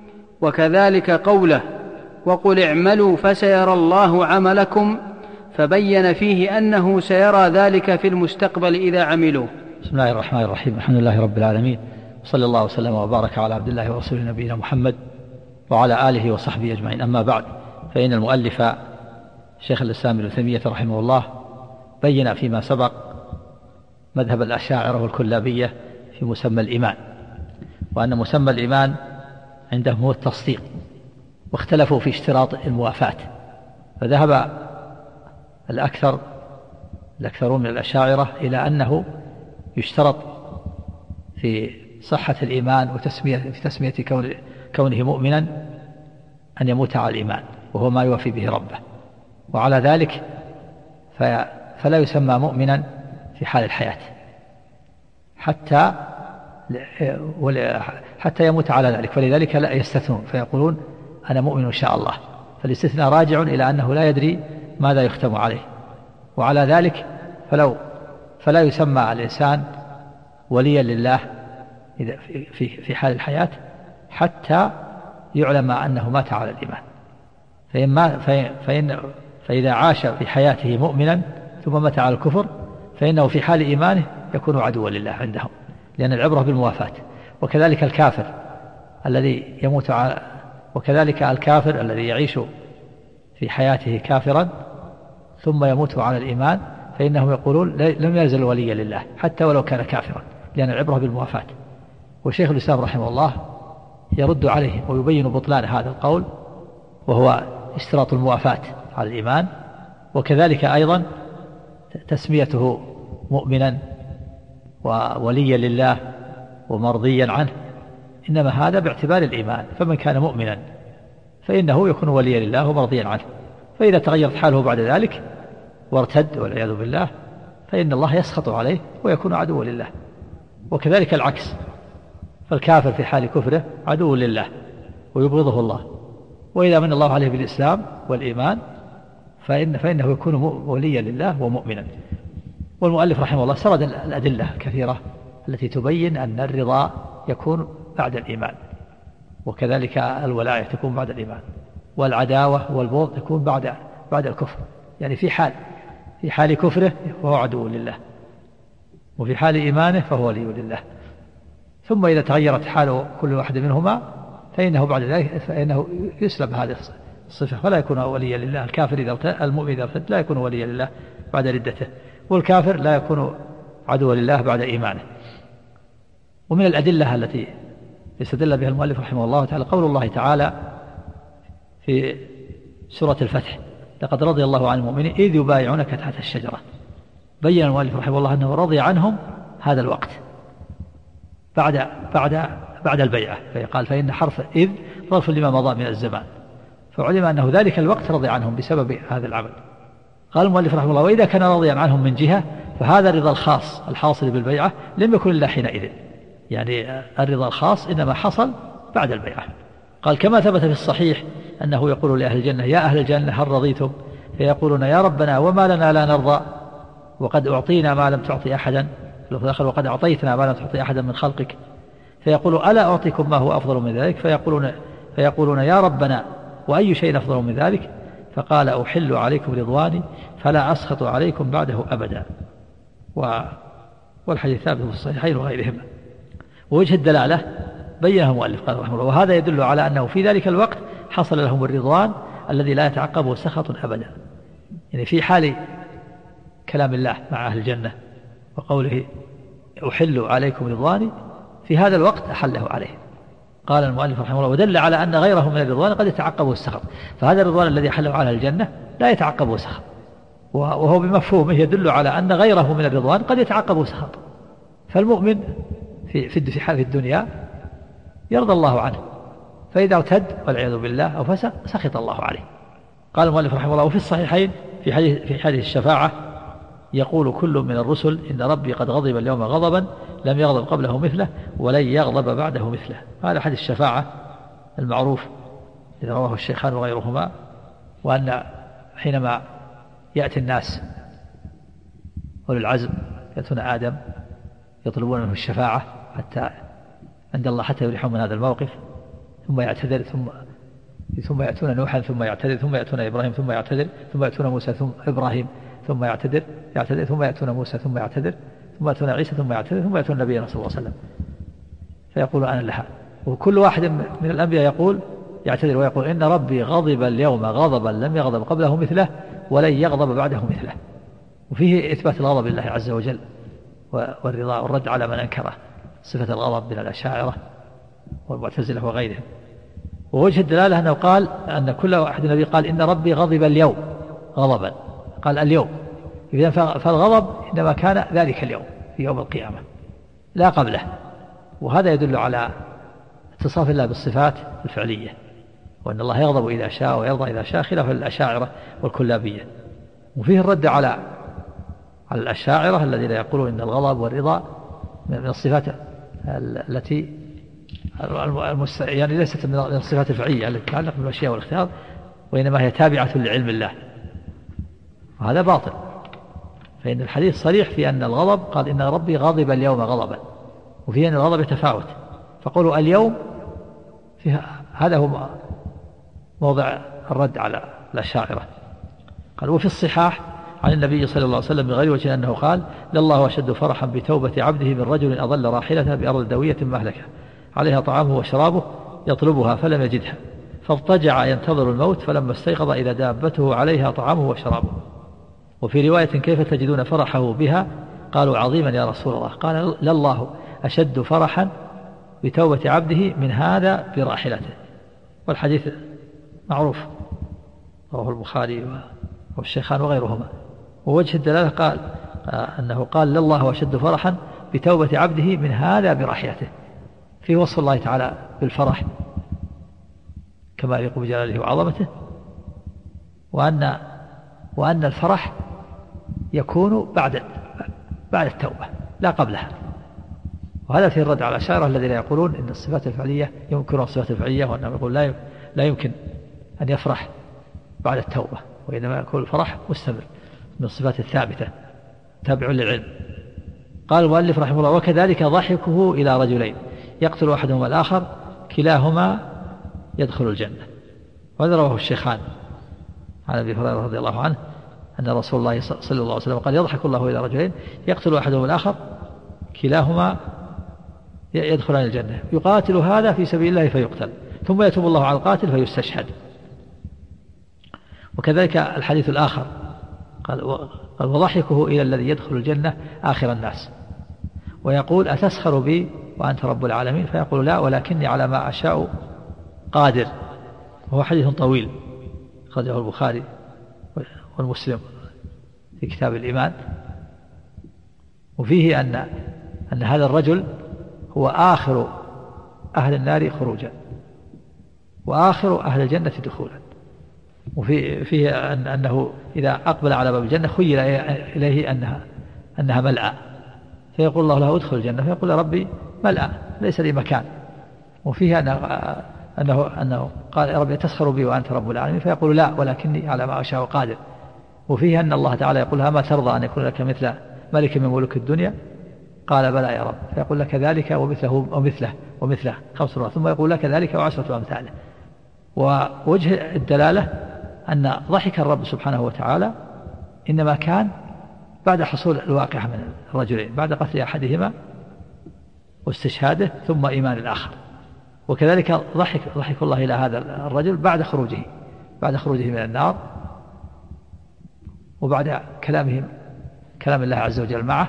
B: وكذلك قوله: وقل اعملوا فسيرى الله عملكم، فبين فيه أنه سيرى ذلك في المستقبل إذا عملوه.
C: بسم الله الرحمن الرحيم. الحمد لله رب العالمين، صلى الله وسلم وبارك على عبد الله ورسوله نبينا محمد وعلى آله وصحبه أجمعين. أما بعد، فإن المؤلف شيخ الإسلام ابن تيمية رحمه الله بين فيما سبق مذهب الأشاعرة والكلابية
A: في مسمى الإيمان، وأن مسمى الإيمان عندهم هو التصديق، واختلفوا في اشتراط الموافاة، فذهب الأكثرون من الأشاعرة إلى أنه يشترط في صحة الإيمان في تسمية كونه مؤمنا أن يموت على الإيمان، وهو ما يوفي به ربه، وعلى ذلك فلا يسمى مؤمنا في حال الحياة حتى يموت على ذلك، فلذلك لا يستثنون فيقولون أنا مؤمن إن شاء الله، فالاستثناء راجع إلى أنه لا يدري ماذا يختم عليه، وعلى ذلك فلا يسمى الإنسان وليا لله في حال الحياة حتى يعلم أنه مات على الإيمان، فإذا عاش في حياته مؤمنا ثم مات على الكفر فإنه في حال إيمانه يكون عدوا لله عندهم، لأن العبرة بالموافاة. وكذلك الكافر الذي يعيش في حياته كافرا ثم يموت على الإيمان فإنهم يقولون لم يزل وليا لله حتى ولو كان كافرا، لأن العبرة بالموافاة. وشيخ الإسلام رحمه الله يرد عليه ويبين بطلان هذا القول، وهو اشتراط الموافاة على الإيمان، وكذلك أيضا تسميته مؤمنا ووليا لله ومرضيا عنه، إنما هذا باعتبار الإيمان، فمن كان مؤمنا فإنه يكون وليا لله ومرضيا عنه، فإذا تغيرت حاله بعد ذلك وارتد والعياذ بالله فإن الله يسخط عليه ويكون عدوا لله. وكذلك العكس، فالكافر في حال كفره عدو لله ويبغضه الله، وإذا من الله عليه بالإسلام والإيمان فإنه يكون وليا لله ومؤمنا. والمؤلف رحمه الله سرد الأدلة الكثيرة التي تبين أن الرضا يكون بعد الإيمان، وكذلك الولاية تكون بعد الإيمان، والعداوة والبغض تكون بعد الكفر، يعني في حال كفره فهو عدو لله، وفي حال إيمانه فهو ولي لله، ثم إذا تغيرت حال كل واحد منهما فإنه بعد ذلك يسلب هذه الصفة فلا يكون وليا لله. المؤمن إذا ارتد لا يكون وليا لله بعد ردته، والكافر لا يكون عدوا لله بعد إيمانه. ومن الأدلة التي يستدل بها المؤلف رحمه الله تعالى قول الله تعالى في سورة الفتح: لقد رضي الله عن المؤمنين إذ يبايعونك تحت الشجرة. بين المؤلف رحمه الله أنه رضي عنهم هذا الوقت بعد البيعة، فيقال فإن حرف إذ ظرف لما مضى من الزمان، فعلم أنه ذلك الوقت رضي عنهم بسبب هذا العمل. قال المؤلف رحمه الله: وإذا كان راضيا عنهم من جهة فهذا الرضا الخاص الحاصل بالبيعة لم يكن إلا حينئذ، يعني الرضا الخاص إنما حصل بعد البيعة. قال: كما ثبت في الصحيح أنه يقول لأهل الجنة: يا أهل الجنة هل رضيتم؟ فيقولون: يا ربنا وما لنا لا نرضى وقد أعطينا ما لم تعطي أحدا، وقد أعطيتنا ما لم تعطي أحدا من خلقك. فيقول: ألا أعطيكم ما هو أفضل من ذلك؟ فيقولون: يا ربنا وأي شيء أفضل من ذلك؟ فقال: أحل عليكم رضواني فلا أسخط عليكم بعده أبدا. والحديث ثابت في الصحيحين وغيرهما. ووجه الدلالة بينه المؤلف قال رحمه الله: وهذا يدل على أنه في ذلك الوقت حصل لهم الرضوان الذي لا يتعقبه سخط أبدا، يعني في حال كلام الله مع أهل الجنة وقوله: أحل عليكم رضواني، في هذا الوقت أحله عليه. قال المؤلف رحمه الله: ودل على أن غيره من الرضوان قد يتعقبه السخط، فهذا الرضوان الذي حله على الجنة لا يتعقبه سخط، وهو بمفهومه يدل على أن غيره من الرضوان قد يتعقبه سخط. فالمؤمن في الدنيا يرضى الله عنه، فإذا ارتد والعياذ بالله أو فسق سخط الله عليه. قال المؤلف رحمه الله: وفي الصحيحين في حديث الشفاعة يقول كل من الرسل: إن ربي قد غضب اليوم غضبا لم يغضب قبله مثله ولن يغضب بعده مثله. هذا حديث الشفاعة المعروف إذا رواه الشيخان وغيرهما، وأن حينما يأتي الناس أولي العزم يأتون آدم يطلبون منه الشفاعة حتى عند الله حتى يريحون من هذا الموقف، ثم يعتذر، ثم يأتون نوحا ثم يعتذر، ثم يأتون إبراهيم ثم يعتذر، ثم يأتون موسى ثم إبراهيم ثم يعتذر، ثم يأتون موسى ثم يعتذر، ثم يأتون عيسى ثم يعتذر، ثم يأتون نبينا صلى الله عليه وسلم فيقول: أنا لها. وكل واحد من الأنبياء يعتذر ويقول: إن ربي غضب اليوم غضبا لم يغضب قبله مثله ولن يغضب بعده مثله. وفيه إثبات الغضب لله عز وجل والرضا والرد على من أنكره. صفة الغضب من الأشاعرة والمعتزلة وغيرهم. ووجه الدلالة أنه قال أن كل واحد النبي قال إن ربي غضب اليوم غضبا، قال اليوم، إذن فالغضب إنما كان ذلك اليوم في يوم القيامة لا قبله. وهذا يدل على اتصاف الله بالصفات الفعلية، وأن الله يغضب إذا شاء ويرضى إذا شاء، خلاف الأشاعرة والكلابية. وفيه الرد على الأشاعرة الذين يقولون إن الغضب والرضا من الصفات التي يعني ليست من الصفات الفعلية التي تتعلق بالمشيئة والاختيار، وإنما هي تابعة لعلم الله، وهذا باطل. فإن الحديث صريح في أن الغضب قال إن ربي غضب اليوم غضبا، وفيه أن الغضب يتفاوت، فقولوا اليوم فيها هذا هو موضع الرد على الأشاعرة. قال وفي الصحاح عن النبي صلى الله عليه وسلم بغير وجه أنه قال لله أشد فرحا بتوبة عبده من رجل أضل راحلته بأرض دوية مهلكة عليها طعامه وشرابه يطلبها فلم يجدها فاضطجع ينتظر الموت فلما استيقظ إذا دابته عليها طعامه وشرابه. وفي رواية كيف تجدون فرحه بها قالوا عظيما يا رسول الله، قال لله أشد فرحا بتوبة عبده من هذا براحلته. والحديث معروف رواه البخاري والشيخان وغيرهما. ووجه الدلالة قال أنه قال لله أشد فرحا بتوبة عبده من هذا براحلته، في وصف الله تعالى بالفرح كما يليق بجلاله وعظمته، وأن الفرح يكون بعد التوبة لا قبلها. وهذا في الرد على الأشاعرة الذين يقولون إن الصفات الفعلية يمكن الصفات الفعلية، وأنهم يقول لا يمكن أن يفرح بعد التوبة، وإنما يكون الفرح مستمر من الصفات الثابتة تابع للعلم. قال المؤلف رحمه الله وكذلك ضحكه إلى رجلين يقتل أحدهما الآخر كلاهما يدخل الجنة. وهذا رواه الشيخان عن أبي هريرة رضي الله عنه أن رسول الله صلى الله عليه وسلم قال يضحك الله إلى رجلين يقتل أحدهما الآخر كلاهما يدخلان الجنة يقاتل هذا في سبيل الله فيقتل ثم يتوب الله على القاتل فيستشهد. وكذلك الحديث الآخر قال وضحكه إلى الذي يدخل الجنة آخر الناس ويقول أتسخر بي وأنت رب العالمين، فيقول لا ولكني على ما أشاء قادر. وهو حديث طويل أخرجه البخاري والمسلم في كتاب الإيمان. وفيه أن هذا الرجل هو آخر أهل النار خروجا وآخر أهل الجنة دخولا. وفيه أنه إذا أقبل على باب الجنة خيل إليه أنها ملأى، فيقول الله له ادخل الجنة فيقول ربي ملأى ليس لي مكان. وفيه أنه قال يا ربي تسخر بي وأنت رب العالمين، فيقول لا ولكني على ما أشاء قادر. وفيه أن الله تعالى يقول ما ترضى أن يكون لك مثل ملك من ملوك الدنيا، قال بلى يا رب، فيقول لك ذلك ومثله 5 مرات، ثم يقول لك ذلك و10 أمثاله. ووجه الدلالة أن ضحك الرب سبحانه وتعالى إنما كان بعد حصول الواقعة من الرجلين، بعد قتل أحدهما واستشهاده ثم إيمان الآخر. وكذلك ضحك الله إلى هذا الرجل بعد خروجه من النار وبعد كلام الله عز وجل معه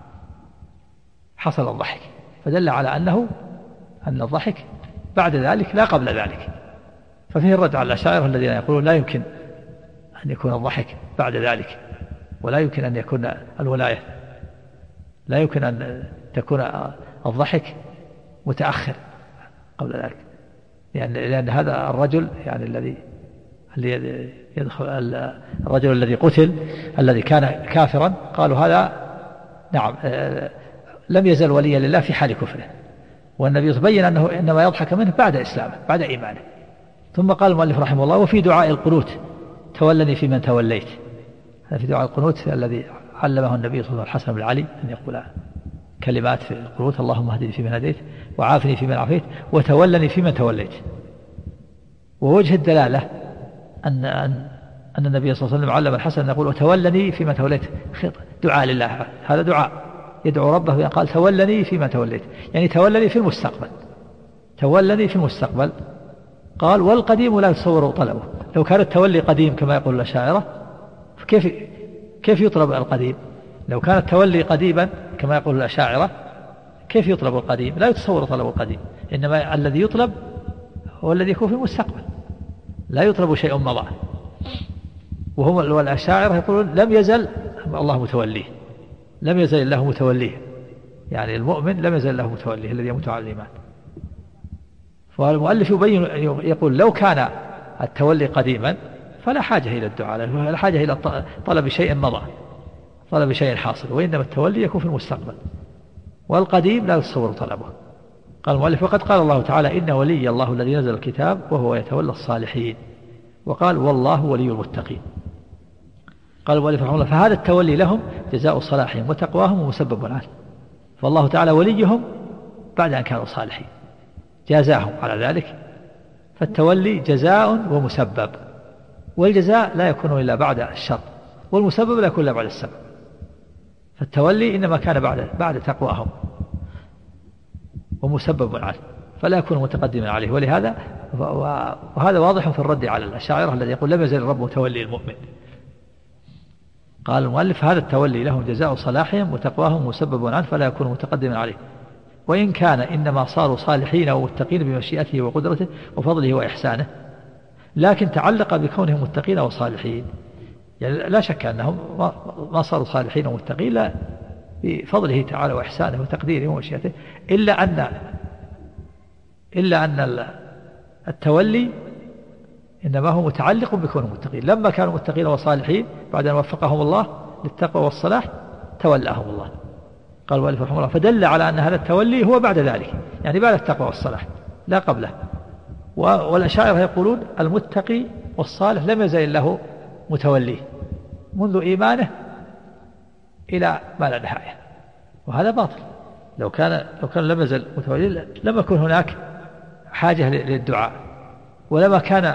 A: حصل الضحك، فدل على أن الضحك بعد ذلك لا قبل ذلك. ففيه الرد على الأشاعرة الذين يقولون لا يمكن أن يكون الضحك بعد ذلك، ولا يمكن أن يكون الولاية، لا يمكن أن تكون الضحك متأخر قبل ذلك، لأن هذا الرجل يعني الذي يدخل الرجل الذي قتل الذي كان كافرا قالوا هذا نعم لم يزل وليا لله في حال كفره، والنبي تبين أنه إنما يضحك منه بعد إسلامه بعد إيمانه. ثم قال المؤلف رحمه الله وفي دعاء القنوت تولني في من توليت، هذا في دعاء القنوت الذي علمه النبي صلى الله عليه وسلم الحسن بن علي أن يقول كلمات في القنوت اللهم اهدني فيمن هديت وعافني فيمن عافيت وتولني فيمن توليت. ووجه الدلالة أن النبي صلى الله عليه وسلم علم الحسن أن يقول وتولني فيمن توليت دعاء لله، هذا دعاء يدعو ربه قال تولني فيمن توليت، يعني تولني في المستقبل. قال والقديم لا يتصور طلبه، لو كان التولي قديم كما يقول الأشاعرة كيف يطلب القديم؟ لو كان التولي قديما كما يقول الأشاعرة كيف يطلب القديم؟ لا يتصور طلب القديم، إنما الذي يطلب هو الذي يكون في المستقبل، لا يطلب شيء مضى. وهم والأشاعرة يقولون لم يزل الله متوليه، لم يزل الله متوليه، يعني المؤمن لم يزل الله متوليه الذي يموت على الإيمان. فالمؤلف يبين يقول لو كان التولي قديما فلا حاجة إلى الدعاء، لا حاجة إلى طلب شيء مضى، طلب شيء حاصل، وإنما التولي يكون في المستقبل، والقديم لا يتصور طلبه. قال المؤلف وقد قال الله تعالى إن ولي الله الذي نزل الكتاب وهو يتولى الصالحين، وقال والله ولي المتقين. قال المؤلف رحمه الله فهذا التولي لهم جزاء صلاحهم وتقواهم ومسبب عنه، فالله تعالى وليهم بعد أن كانوا صالحين جازاهم على ذلك، فالتولي جزاء ومسبب، والجزاء لا يكون إلا بعد الشر، والمسبب لا يكون إلا بعد السبب. فالتولي إنما كان بعد تقواهم ومسبب عنه، فلا يكون متقدما عليه. ولهذا وهذا واضح في الرد على الأشاعرة الذي يقول لم يزل الرب متولي المؤمن. قال المؤلف هذا التولي لهم جزاء صلاحهم وتقواهم مسبب عنه، فلا يكون متقدما عليه، وإن كان إنما صاروا صالحين ومتقين بمشيئته وقدرته وفضله وإحسانه، لكن تعلق بكونهم متقين وصالحين، يعني لا شك أنهم ما صاروا صالحين ومتقين لا بفضله تعالى وإحسانه وتقديره ومشيئته، إلا أن التولي إنما هو متعلق بكونهم متقين. لما كانوا متقين وصالحين بعد أن وفقهم الله للتقوى والصلاح تولاهم الله. قال المؤلف رحمه الله فدل على أن هذا التولي هو بعد ذلك، يعني بعد التقوى والصلاح لا قبله. والأشاعرة يقولون المتقي والصالح لم يزل له متوليه منذ إيمانه إلى ما لا نهاية، وهذا باطل. لو كان لم يزل متوليه لم يكن هناك حاجة للدعاء، ولما كان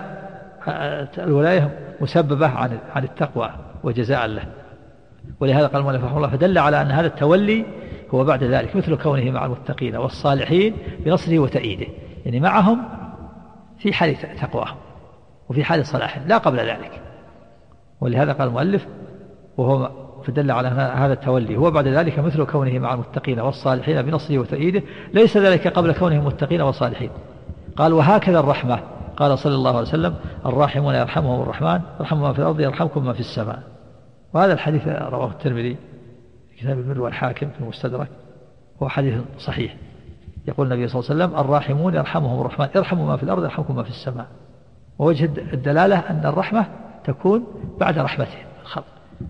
A: الولاية مسببة عن التقوى وجزاء له. ولهذا قال المؤلف رحمه الله فدل على أن هذا التولي هو بعد ذلك، مثل كونه مع المتقين والصالحين بنصره وتأييده، يعني معهم في حال تقواهم وفي حال صلاحهم لا قبل ذلك. ولهذا قال المؤلف وهو فدل على هذا التولي هو بعد ذلك مثل كونه مع المتقين والصالحين بنصره وتأييده، ليس ذلك قبل كونهم متقين وصالحين. قال وهكذا الرحمة، قال صلى الله عليه وسلم الراحمون يرحمهم الرحمن يرحم من في الأرض يرحمكم من في السماء. وهذا الحديث رواه الترمذي في كتاب البر والحاكم في المستدرك، هو حديث صحيح. يقول النبي صلى الله عليه وسلم الراحمون يرحمهم الرحمن يرحم من في الأرض يرحمكم من في السماء. ووجه الدلالة أن الرحمة تكون بعد رحمتهم الخلق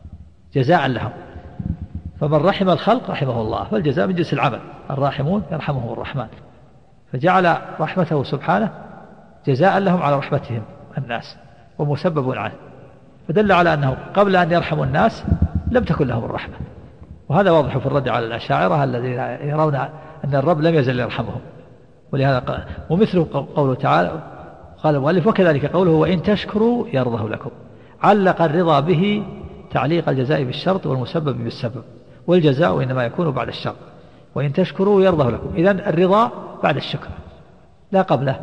A: جزاء لهم، فمن رحم الخلق رحمه الله، فالجزاء من جنس العمل. الراحمون يرحمهم الرحمن، فجعل رحمته سبحانه جزاء لهم على رحمتهم الناس ومسبب عنه، فدل على أنه قبل أن يرحموا الناس لم تكن لهم الرحمة. وهذا واضح في الرد على الأشاعرة الذين يرون أن الرب لم يزل يرحمهم. ولهذا قال ومثله قوله تعالى قال المؤلف وكذلك قوله وإن تشكروا يرضه لكم، علق الرضا به تعليق الجزاء بالشرط والمسبب بالسبب، والجزاء إنما يكون بعد الشرط. وإن تشكروا يرضه لكم، إذن الرضا بعد الشكر لا قبله.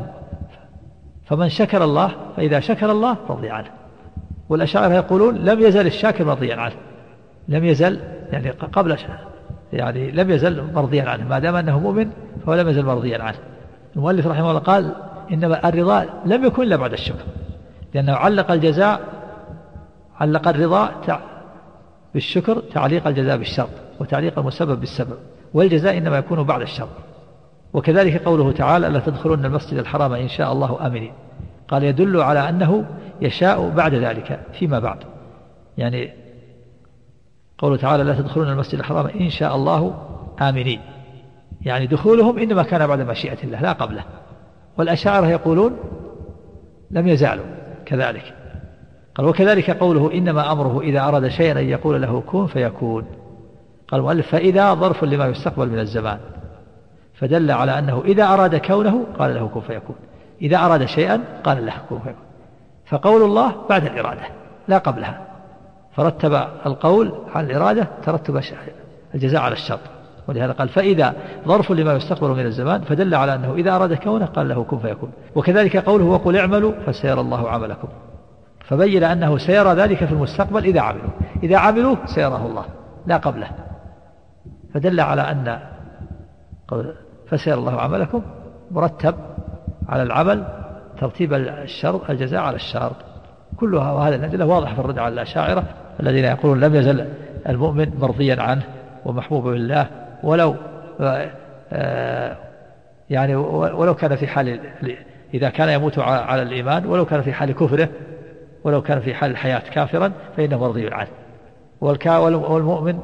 A: فمن شكر الله فإذا شكر الله رضي عنه. والأشاعرة يقولون لم يزل الشاكر مرضيا عنه، لم يزل يعني قبل يعني لم يزل مرضيا عنه، ما دام أنه مؤمن فهو لم يزل مرضيا عنه. المؤلف رحمه الله قال إنما الرضا لم يكن إلا بعد الشكر، لأنه علق الجزاء علق الرضا بالشكر تعليق الجزاء بالشرط وتعليق المسبب بالسبب، والجزاء إنما يكون بعد الشرط. وكذلك قوله تعالى لا تدخلون المسجد الحرام إن شاء الله آمنين، قال يدل على أنه يشاء بعد ذلك فيما بعد، يعني قوله تعالى لا تدخلون المسجد الحرام إن شاء الله آمنين، يعني دخولهم إنما كان بعد مشيئة الله لا قبله. والأشاعرة يقولون لم يزالوا كذلك. قال وكذلك قوله إنما أمره إذا أراد شيئا أن يقول له كن فيكون. قال المؤلف فإذا ظرف لما يستقبل من الزمان، فدل على أنه إذا أراد كونه قال له كن فيكون، إذا أراد شيئا قال له كن فيكون. فقول الله بعد الإرادة لا قبلها، فرتب القول على الإرادة ترتب الجزاء على الشرط. ولهذا قال فإذا ظرف لما يستقبل من الزمان، فدل على أنه إذا أراد كونه قال له كن فيكون. وكذلك قوله وقل اعملوا فسيرى الله عملكم، فبين أنه سيرى ذلك في المستقبل إذا عملوا سيراه الله لا قبله. فدل على أن فسير الله عملكم مرتب على العمل ترتيب الشرط الجزاء على الشرط كلها. وهذه الأدلة واضحة في الرد على الأشاعرة الذين يقولون لم يزل المؤمن مرضيا عنه ومحبوبا بالله ولو كان في حال، إذا كان يموت على الإيمان ولو كان في حال كفره ولو كان في حال الحياة كافرا فإنه مرضي عنه. والمؤمن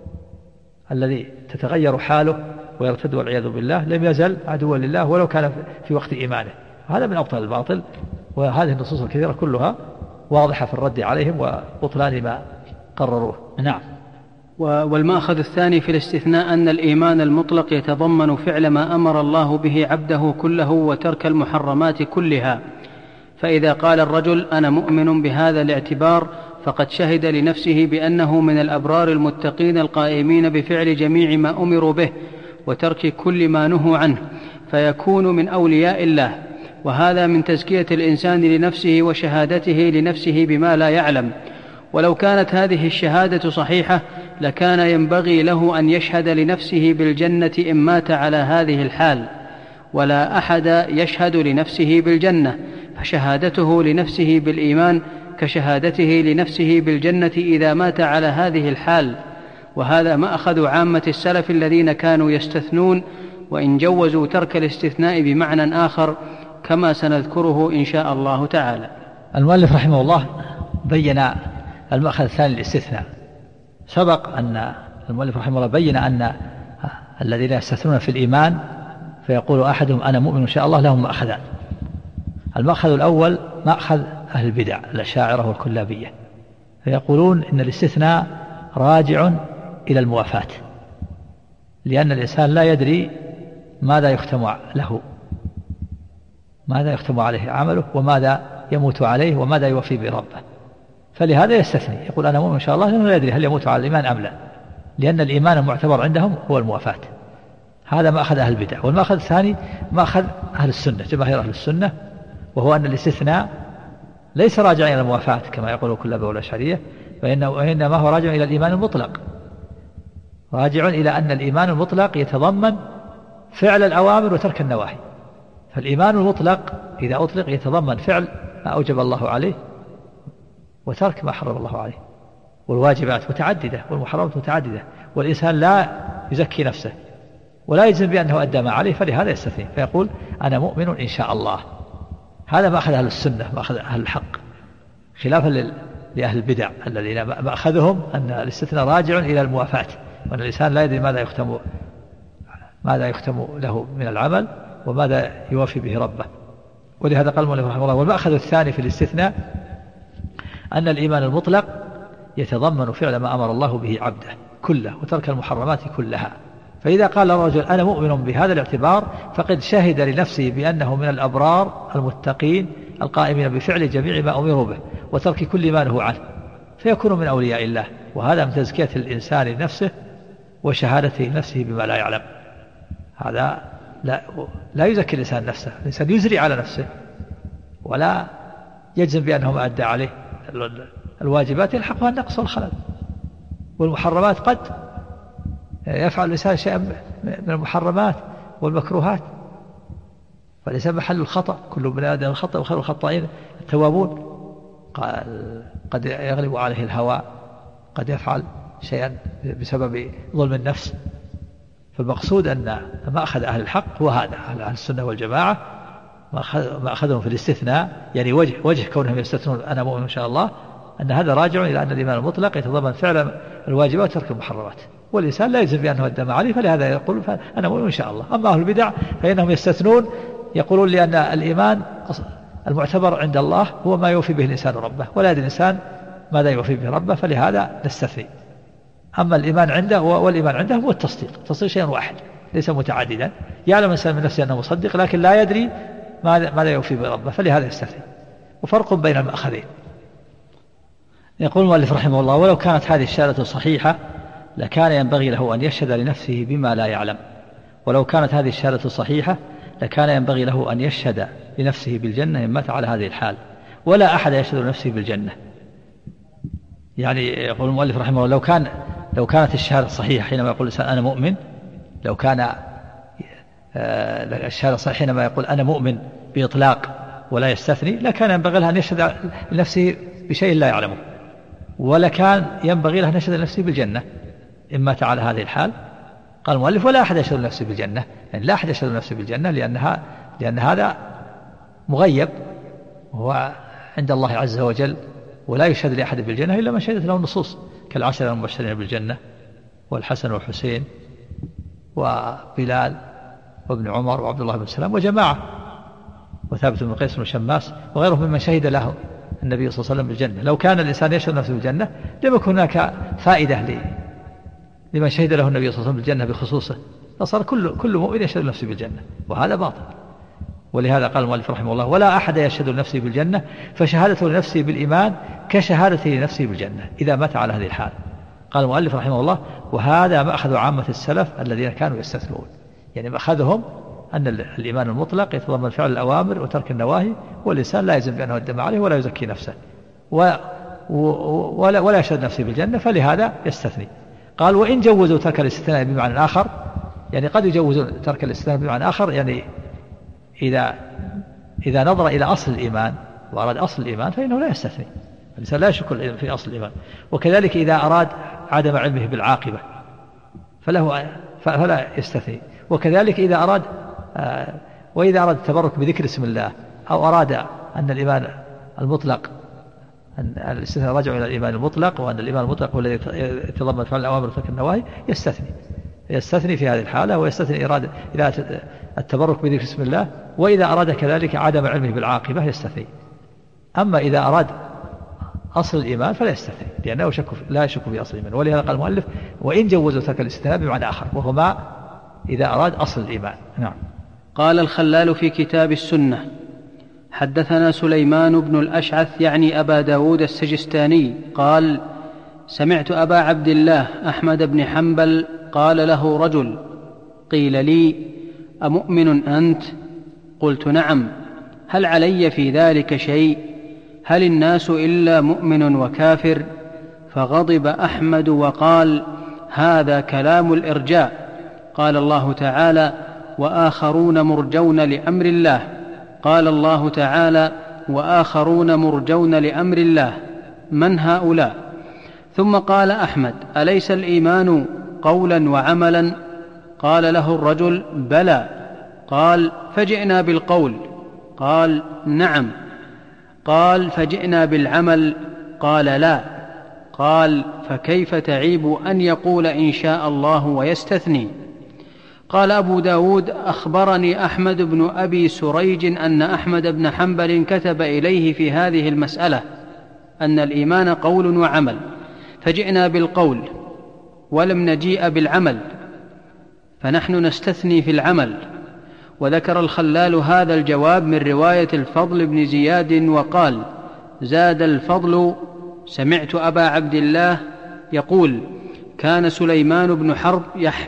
A: الذي تتغير حاله ويرتد والعياذ بالله لم يزل عدوا لله ولو كان في وقت إيمانه. هذا من أبطال الباطل. وهذه النصوص الكثيرة كلها واضحة في الرد عليهم وبطلان ما قرروه. نعم.
B: والمأخذ الثاني في الاستثناء أن الإيمان المطلق يتضمن فعل ما أمر الله به عبده كله وترك المحرمات كلها. فإذا قال الرجل أنا مؤمن بهذا الاعتبار فقد شهد لنفسه بأنه من الأبرار المتقين القائمين بفعل جميع ما أمروا به وترك كل ما نهوا عنه، فيكون من أولياء الله. وهذا من تزكية الإنسان لنفسه وشهادته لنفسه بما لا يعلم. ولو كانت هذه الشهادة صحيحة لكان ينبغي له أن يشهد لنفسه بالجنة إن مات على هذه الحال، ولا أحد يشهد لنفسه بالجنة، فشهادته لنفسه بالإيمان كشهادته لنفسه بالجنة إذا مات على هذه الحال. وهذا ما أخذ عامة السلف الذين كانوا يستثنون، وإن جوزوا ترك الاستثناء بمعنى آخر كما سنذكره إن شاء الله تعالى.
A: المؤلف رحمه الله بين المأخذ الثاني للاستثناء. سبق أن المؤلف رحمه الله بين أن الذين يستثنون في الإيمان فيقول أحدهم أنا مؤمن إن شاء الله لهم مأخذان. المأخذ الأول مأخذ أهل البدع الأشاعرة والكلابية، فيقولون إن الاستثناء راجع إلى الموافاة، لأن الإنسان لا يدري ماذا يختم له، ماذا يختم عليه عمله وماذا يموت عليه وماذا يوفي بربه، فلهذا يستثني يقول أنا مؤمن إن شاء الله لأنه لا يدري هل يموت على الإيمان أم لا، لأن الإيمان المعتبر عندهم هو الموافاة. هذا ما أخذ أهل البدع. والمأخذ الثاني ما أخذ أهل السنة، جماهير أهل السنة، وهو أن الاستثناء ليس راجعا إلى الموافاة كما يقول الكلابة والأشعرية، وإنما هو راجع إلى الإيمان المطلق، راجع إلى أن الإيمان المطلق يتضمن فعل الأوامر وترك النواهي. فالإيمان المطلق إذا أطلق يتضمن فعل ما أوجب الله عليه وترك ما حرم الله عليه، والواجبات متعددة والمحرمات متعددة، والإنسان لا يزكي نفسه ولا يجزم بأنه أدى ما عليه، فلهذا يستثني فيقول أنا مؤمن إن شاء الله. هذا ما أخذ أهل السنة، ما أخذ أهل الحق، خلافا لأهل البدع الذين ما أخذهم أن الاستثناء راجع إلى الموافاة، وأن الإنسان لا يدري ماذا يختم له من العمل وماذا يوافي به ربه. ولهذا قال المؤلف رحمه الله والمأخذ الثاني في الاستثناء أن الإيمان المطلق يتضمن فعل ما أمر الله به عبده كله وترك المحرمات كلها. فإذا قال الرجل أنا مؤمن بهذا الاعتبار فقد شهد لنفسه بأنه من الأبرار المتقين القائمين بفعل جميع ما أمروا به وترك كل ما نهوا عنه، فيكون من أولياء الله. وهذا من تزكية الإنسان لنفسه وشهادته لنفسه بما لا يعلم. هذا لا يزكي الإنسان نفسه، الإنسان يزري على نفسه ولا يجزم بأنه ما أدى عليه. الواجبات يلحقها النقص والخلل، والمحرمات قد يفعل الإنسان شيئا من المحرمات والمكروهات، فالإنسان محل الخطأ، كل من آدم الخطأ وخير الخطائين التوابون. قد يغلب عليه الهوى، قد يفعل شيئا بسبب ظلم النفس. فالمقصود أن ما أخذ أهل الحق هو هذا، أهل السنة والجماعة ما أخذهم في الاستثناء، يعني وجه كونهم يستثنون أنا مؤمن إن شاء الله، أن هذا راجع إلى أن الإيمان المطلق يتضمن فعل الواجبات وترك المحرمات، والإنسان لا يجزم بأنه أدى ما عليه، فلهذا يقول أنا مؤمن إن شاء الله. أما أهل البدع فإنهم يستثنون، يقولون لأن الإيمان المعتبر عند الله هو ما يوفي به الإنسان ربه، ولا يدري الإنسان ماذا يوفي به ربه، فلهذا نستثني. أما الإيمان عنده والإيمان عنده هو التصديق شيء واحد ليس متعددا. يعلم الإنسان من نفسه أنه مصدق لكن لا يدري ماذا يوفي به ربه، فلهذا يستثني. وفرق بين المأخذين. يقول المؤلف رحمه الله ولو كانت هذه الشهادة صحيحة لكان ينبغي له أن يشهد لنفسه بما لا يعلم. ولو كانت هذه الشهادة صحيحة لكان ينبغي له أن يشهد لنفسه بالجنة إن مات على هذه الحال، ولا أحد يشهد لنفسه بالجنة. يعني يقول المؤلف رحمه الله لو كانت الشهادة صحيحة حينما يقول الإنسان أنا مؤمن، لو كان الشهادة صحيح حينما يقول أنا مؤمن بإطلاق ولا يستثني، لكان ينبغي له أن يشهد لنفسه بشيء لا يعلمه، ولا كان ينبغي له أن يشهد لنفسه بالجنة إن مات على هذه الحال. قال المؤلف ولا أحد يشهد لنفسه بالجنة، يعني لا أحد يشهد لنفسه بالجنة لأن هذا مغيب وهو عند الله عز وجل، ولا يشهد لأحد بالجنة إلا من شهدت له النصوص كالعشرة المبشرين بالجنة والحسن والحسين وبلال وابن عمر وعبد الله بن سلام وجماعة وثابت بن قيس بن شماس وغيرهم ممن شهد له النبي صلى الله عليه وسلم بالجنة. لو كان الإنسان يشهد نفسه بالجنة لم يكن هناك فائدة لمن شهد له النبي صلى الله عليه وسلم بالجنة بخصوصه، فصار كل مؤمن يشهد نفسه بالجنة، وهذا باطل. ولهذا قال المؤلف رحمه الله ولا أحد يشهد لنفسه بالجنة فشهادته لنفسه بالإيمان كشهادته لنفسه بالجنة إذا مات على هذه الحال. قال المؤلف رحمه الله وهذا مأخذ عامة السلف الذين كانوا يستثنون، يعني مأخذهم أن الإيمان المطلق يتضمن فعل الأوامر وترك النواهي، والإنسان لا يلزم بأنه يدم عليه ولا يزكي نفسه ولا يشهد نفسه بالجنة، فلهذا يستثني. قال وإن جوزوا ترك الاستثناء بمعنى آخر، يعني قد يجوزون ترك الاستثناء بمعنى آخر، يعني إذا نظر إلى أصل الإيمان وأراد أصل الإيمان فإنه لا يستثني، الإنسان لا يشك في أصل الإيمان. وكذلك إذا أراد عدم علمه بالعاقبة فلا يستثني. وكذلك إذا أراد وإذا أراد التبرك بذكر اسم الله، أو أراد أن الإيمان المطلق أن الاستثناء رجع إلى الإيمان المطلق، وأن الإيمان المطلق هو الذي يتضمن فعل الأوامر وترك النواهي، يستثني في هذه الحالة، ويستثني إرادة إلى التبرك بذكر اسم الله. وإذا أراد كذلك عدم علمه بالعاقبة يستثني. أما إذا أراد أصل الإيمان فلا يستثني، لأنه لا يشك في أصل الإيمان. ولهذا قال المؤلف وإن جوزوا ترك الاستثناء بمعنى آخر، وهو ما إذا أراد أصل الإيمان. نعم.
B: قال الخلال في كتاب السنة حدثنا سليمان بن الأشعث يعني أبا داود السجستاني قال سمعت أبا عبد الله أحمد بن حنبل قال له رجل قيل لي أمؤمن أنت؟ قلت نعم. هل علي في ذلك شيء؟ هل الناس إلا مؤمن وكافر؟ فغضب أحمد وقال هذا كلام الإرجاء. قال الله تعالى وآخرون مرجون لأمر الله. قال الله تعالى وآخرون مرجون لأمر الله، من هؤلاء؟ ثم قال أحمد أليس الإيمان قولا وعملا؟ قال له الرجل بلى. قال فجئنا بالقول. قال نعم. قال فجئنا بالعمل. قال لا. قال فكيف تعيب أن يقول إن شاء الله ويستثني؟ قال أبو داود أخبرني أحمد بن أبي سريج أن أحمد بن حنبل كتب إليه في هذه المسألة أن الإيمان قول وعمل، فجئنا بالقول ولم نجيء بالعمل، فنحن نستثني في العمل. وذكر الخلال هذا الجواب من رواية الفضل بن زياد وقال زاد الفضل سمعت أبا عبد الله يقول كان سليمان بن حرب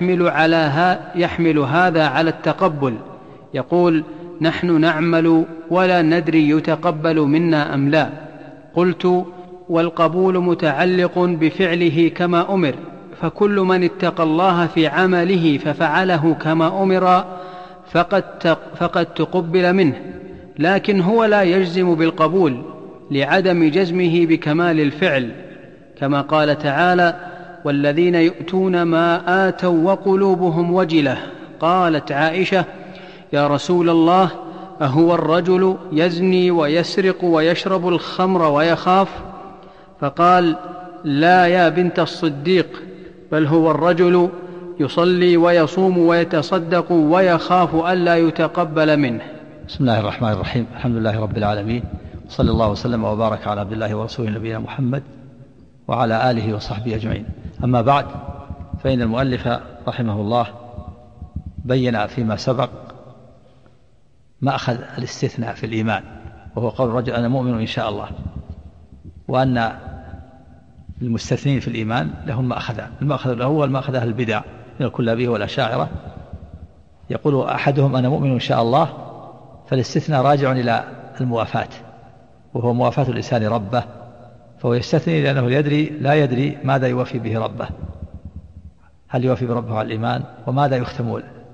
B: يحمل هذا على التقبل، يقول نحن نعمل ولا ندري يتقبل منا أم لا. قلت والقبول متعلق بفعله كما أمر، فكل من اتقى الله في عمله ففعله كما أمر فقد تقبل منه، لكن هو لا يجزم بالقبول لعدم جزمه بكمال الفعل، كما قال تعالى والذين يؤتون ما آتوا وقلوبهم وجلة. قالت عائشة يا رسول الله أهو الرجل يزني ويسرق ويشرب الخمر ويخاف؟ فقال لا يا بنت الصديق، بل هو الرجل يصلي ويصوم ويتصدق ويخاف ألا يتقبل منه.
C: بسم الله الرحمن الرحيم، الحمد لله رب العالمين، صلى الله وسلم وبارك على عبد الله ورسوله نبينا محمد وعلى آله وصحبه أجمعين. أما بعد، فإن المؤلف رحمه الله بين فيما سبق ما أخذ الاستثناء في الإيمان، وهو قول الرجل أنا مؤمن إن شاء الله، وأن المستثنين في الإيمان لهم ما أخذان. المأخذ الأول ما أخذه البدع من الكلابية والأشاعرة، يقول أحدهم أنا مؤمن إن شاء الله، فالاستثناء راجع إلى الموافاة، وهو موافاة الإنسان ربه، فهو يستثني لأنه لا يدري ماذا يوافي به ربه، هل يوافي بربه على الإيمان وماذا يختم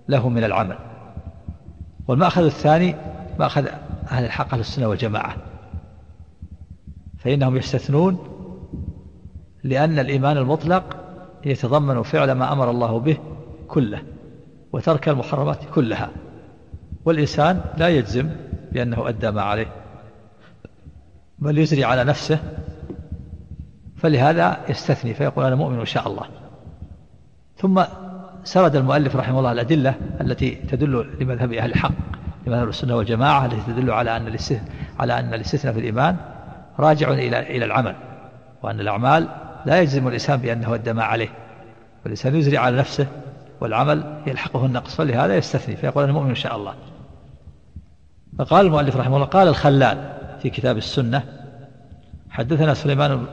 A: له من العمل. والمأخذ الثاني مأخذ أهل الحق أهل السنة والجماعة، فإنهم يستثنون لأن الإيمان المطلق يتضمن فعل ما أمر الله به كله وترك المحرمات كلها، والإنسان لا يجزم بأنه أدى ما عليه بل يجري على نفسه، فلهذا يستثني فيقول أنا مؤمن إن شاء الله. ثم سرد المؤلف رحمه الله الأدلة التي تدل لمذهب أهل الحق لمذهب السنة والجماعة التي تدل على أن الاستثناء في الإيمان راجع إلى العمل، وأن الأعمال لا يجزم الإنسان بأنه أدى ما عليه، والإنسان يجري على نفسه والعمل يلحقه النقص، فلهذا يستثني فيقول أنا مؤمن إن شاء الله. فقال المؤلف رحمه الله قال الخلال في كتاب السنة حدثنا سليمان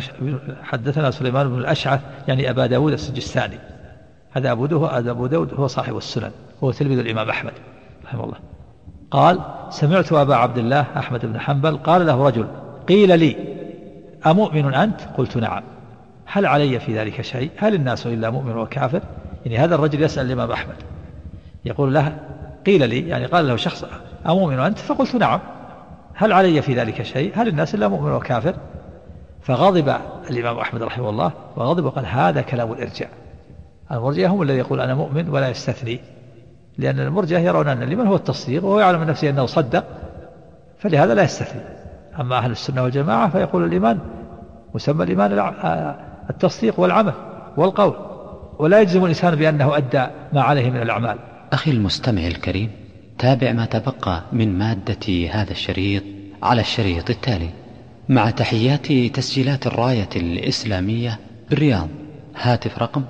A: بن الأشعث يعني أبا داود السجستاني، هذا أبو داود هو صاحب السنن هو تلميذ الإمام أحمد رحمه الله. قال سمعت أبا عبد الله أحمد بن حنبل قال له رجل قيل لي أمؤمن أنت؟ قلت نعم، هل علي في ذلك شيء؟ هل الناس إلا مؤمن وكافر؟ يعني هذا الرجل يسأل الإمام أحمد يقول له قيل لي، يعني قال له شخص أمؤمن أنت؟ فقلت نعم، هل علي في ذلك شيء؟ هل الناس إلا مؤمن وكافر؟ فغضب الإمام أحمد رحمه الله وغضب وقال هذا كلام الإرجاء. المرجئة هم الذي يقول أنا مؤمن ولا يستثني، لأن المرجئة يرون أن الإيمان هو التصديق وهو يعلم من نفسه أنه صدق، فلهذا لا يستثني. أما أهل السنة والجماعة فيقول الإيمان مسمى الإيمان التصديق والعمل والقول، ولا يجزم الإنسان بأنه أدى ما عليه من الأعمال.
D: أخي المستمع الكريم، تابع ما تبقى من مادة هذا الشريط على الشريط التالي مع تحيات تسجيلات الراية الإسلامية بالرياض. هاتف رقم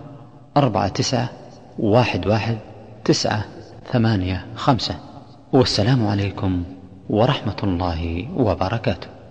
D: 49111985. والسلام عليكم ورحمة الله وبركاته.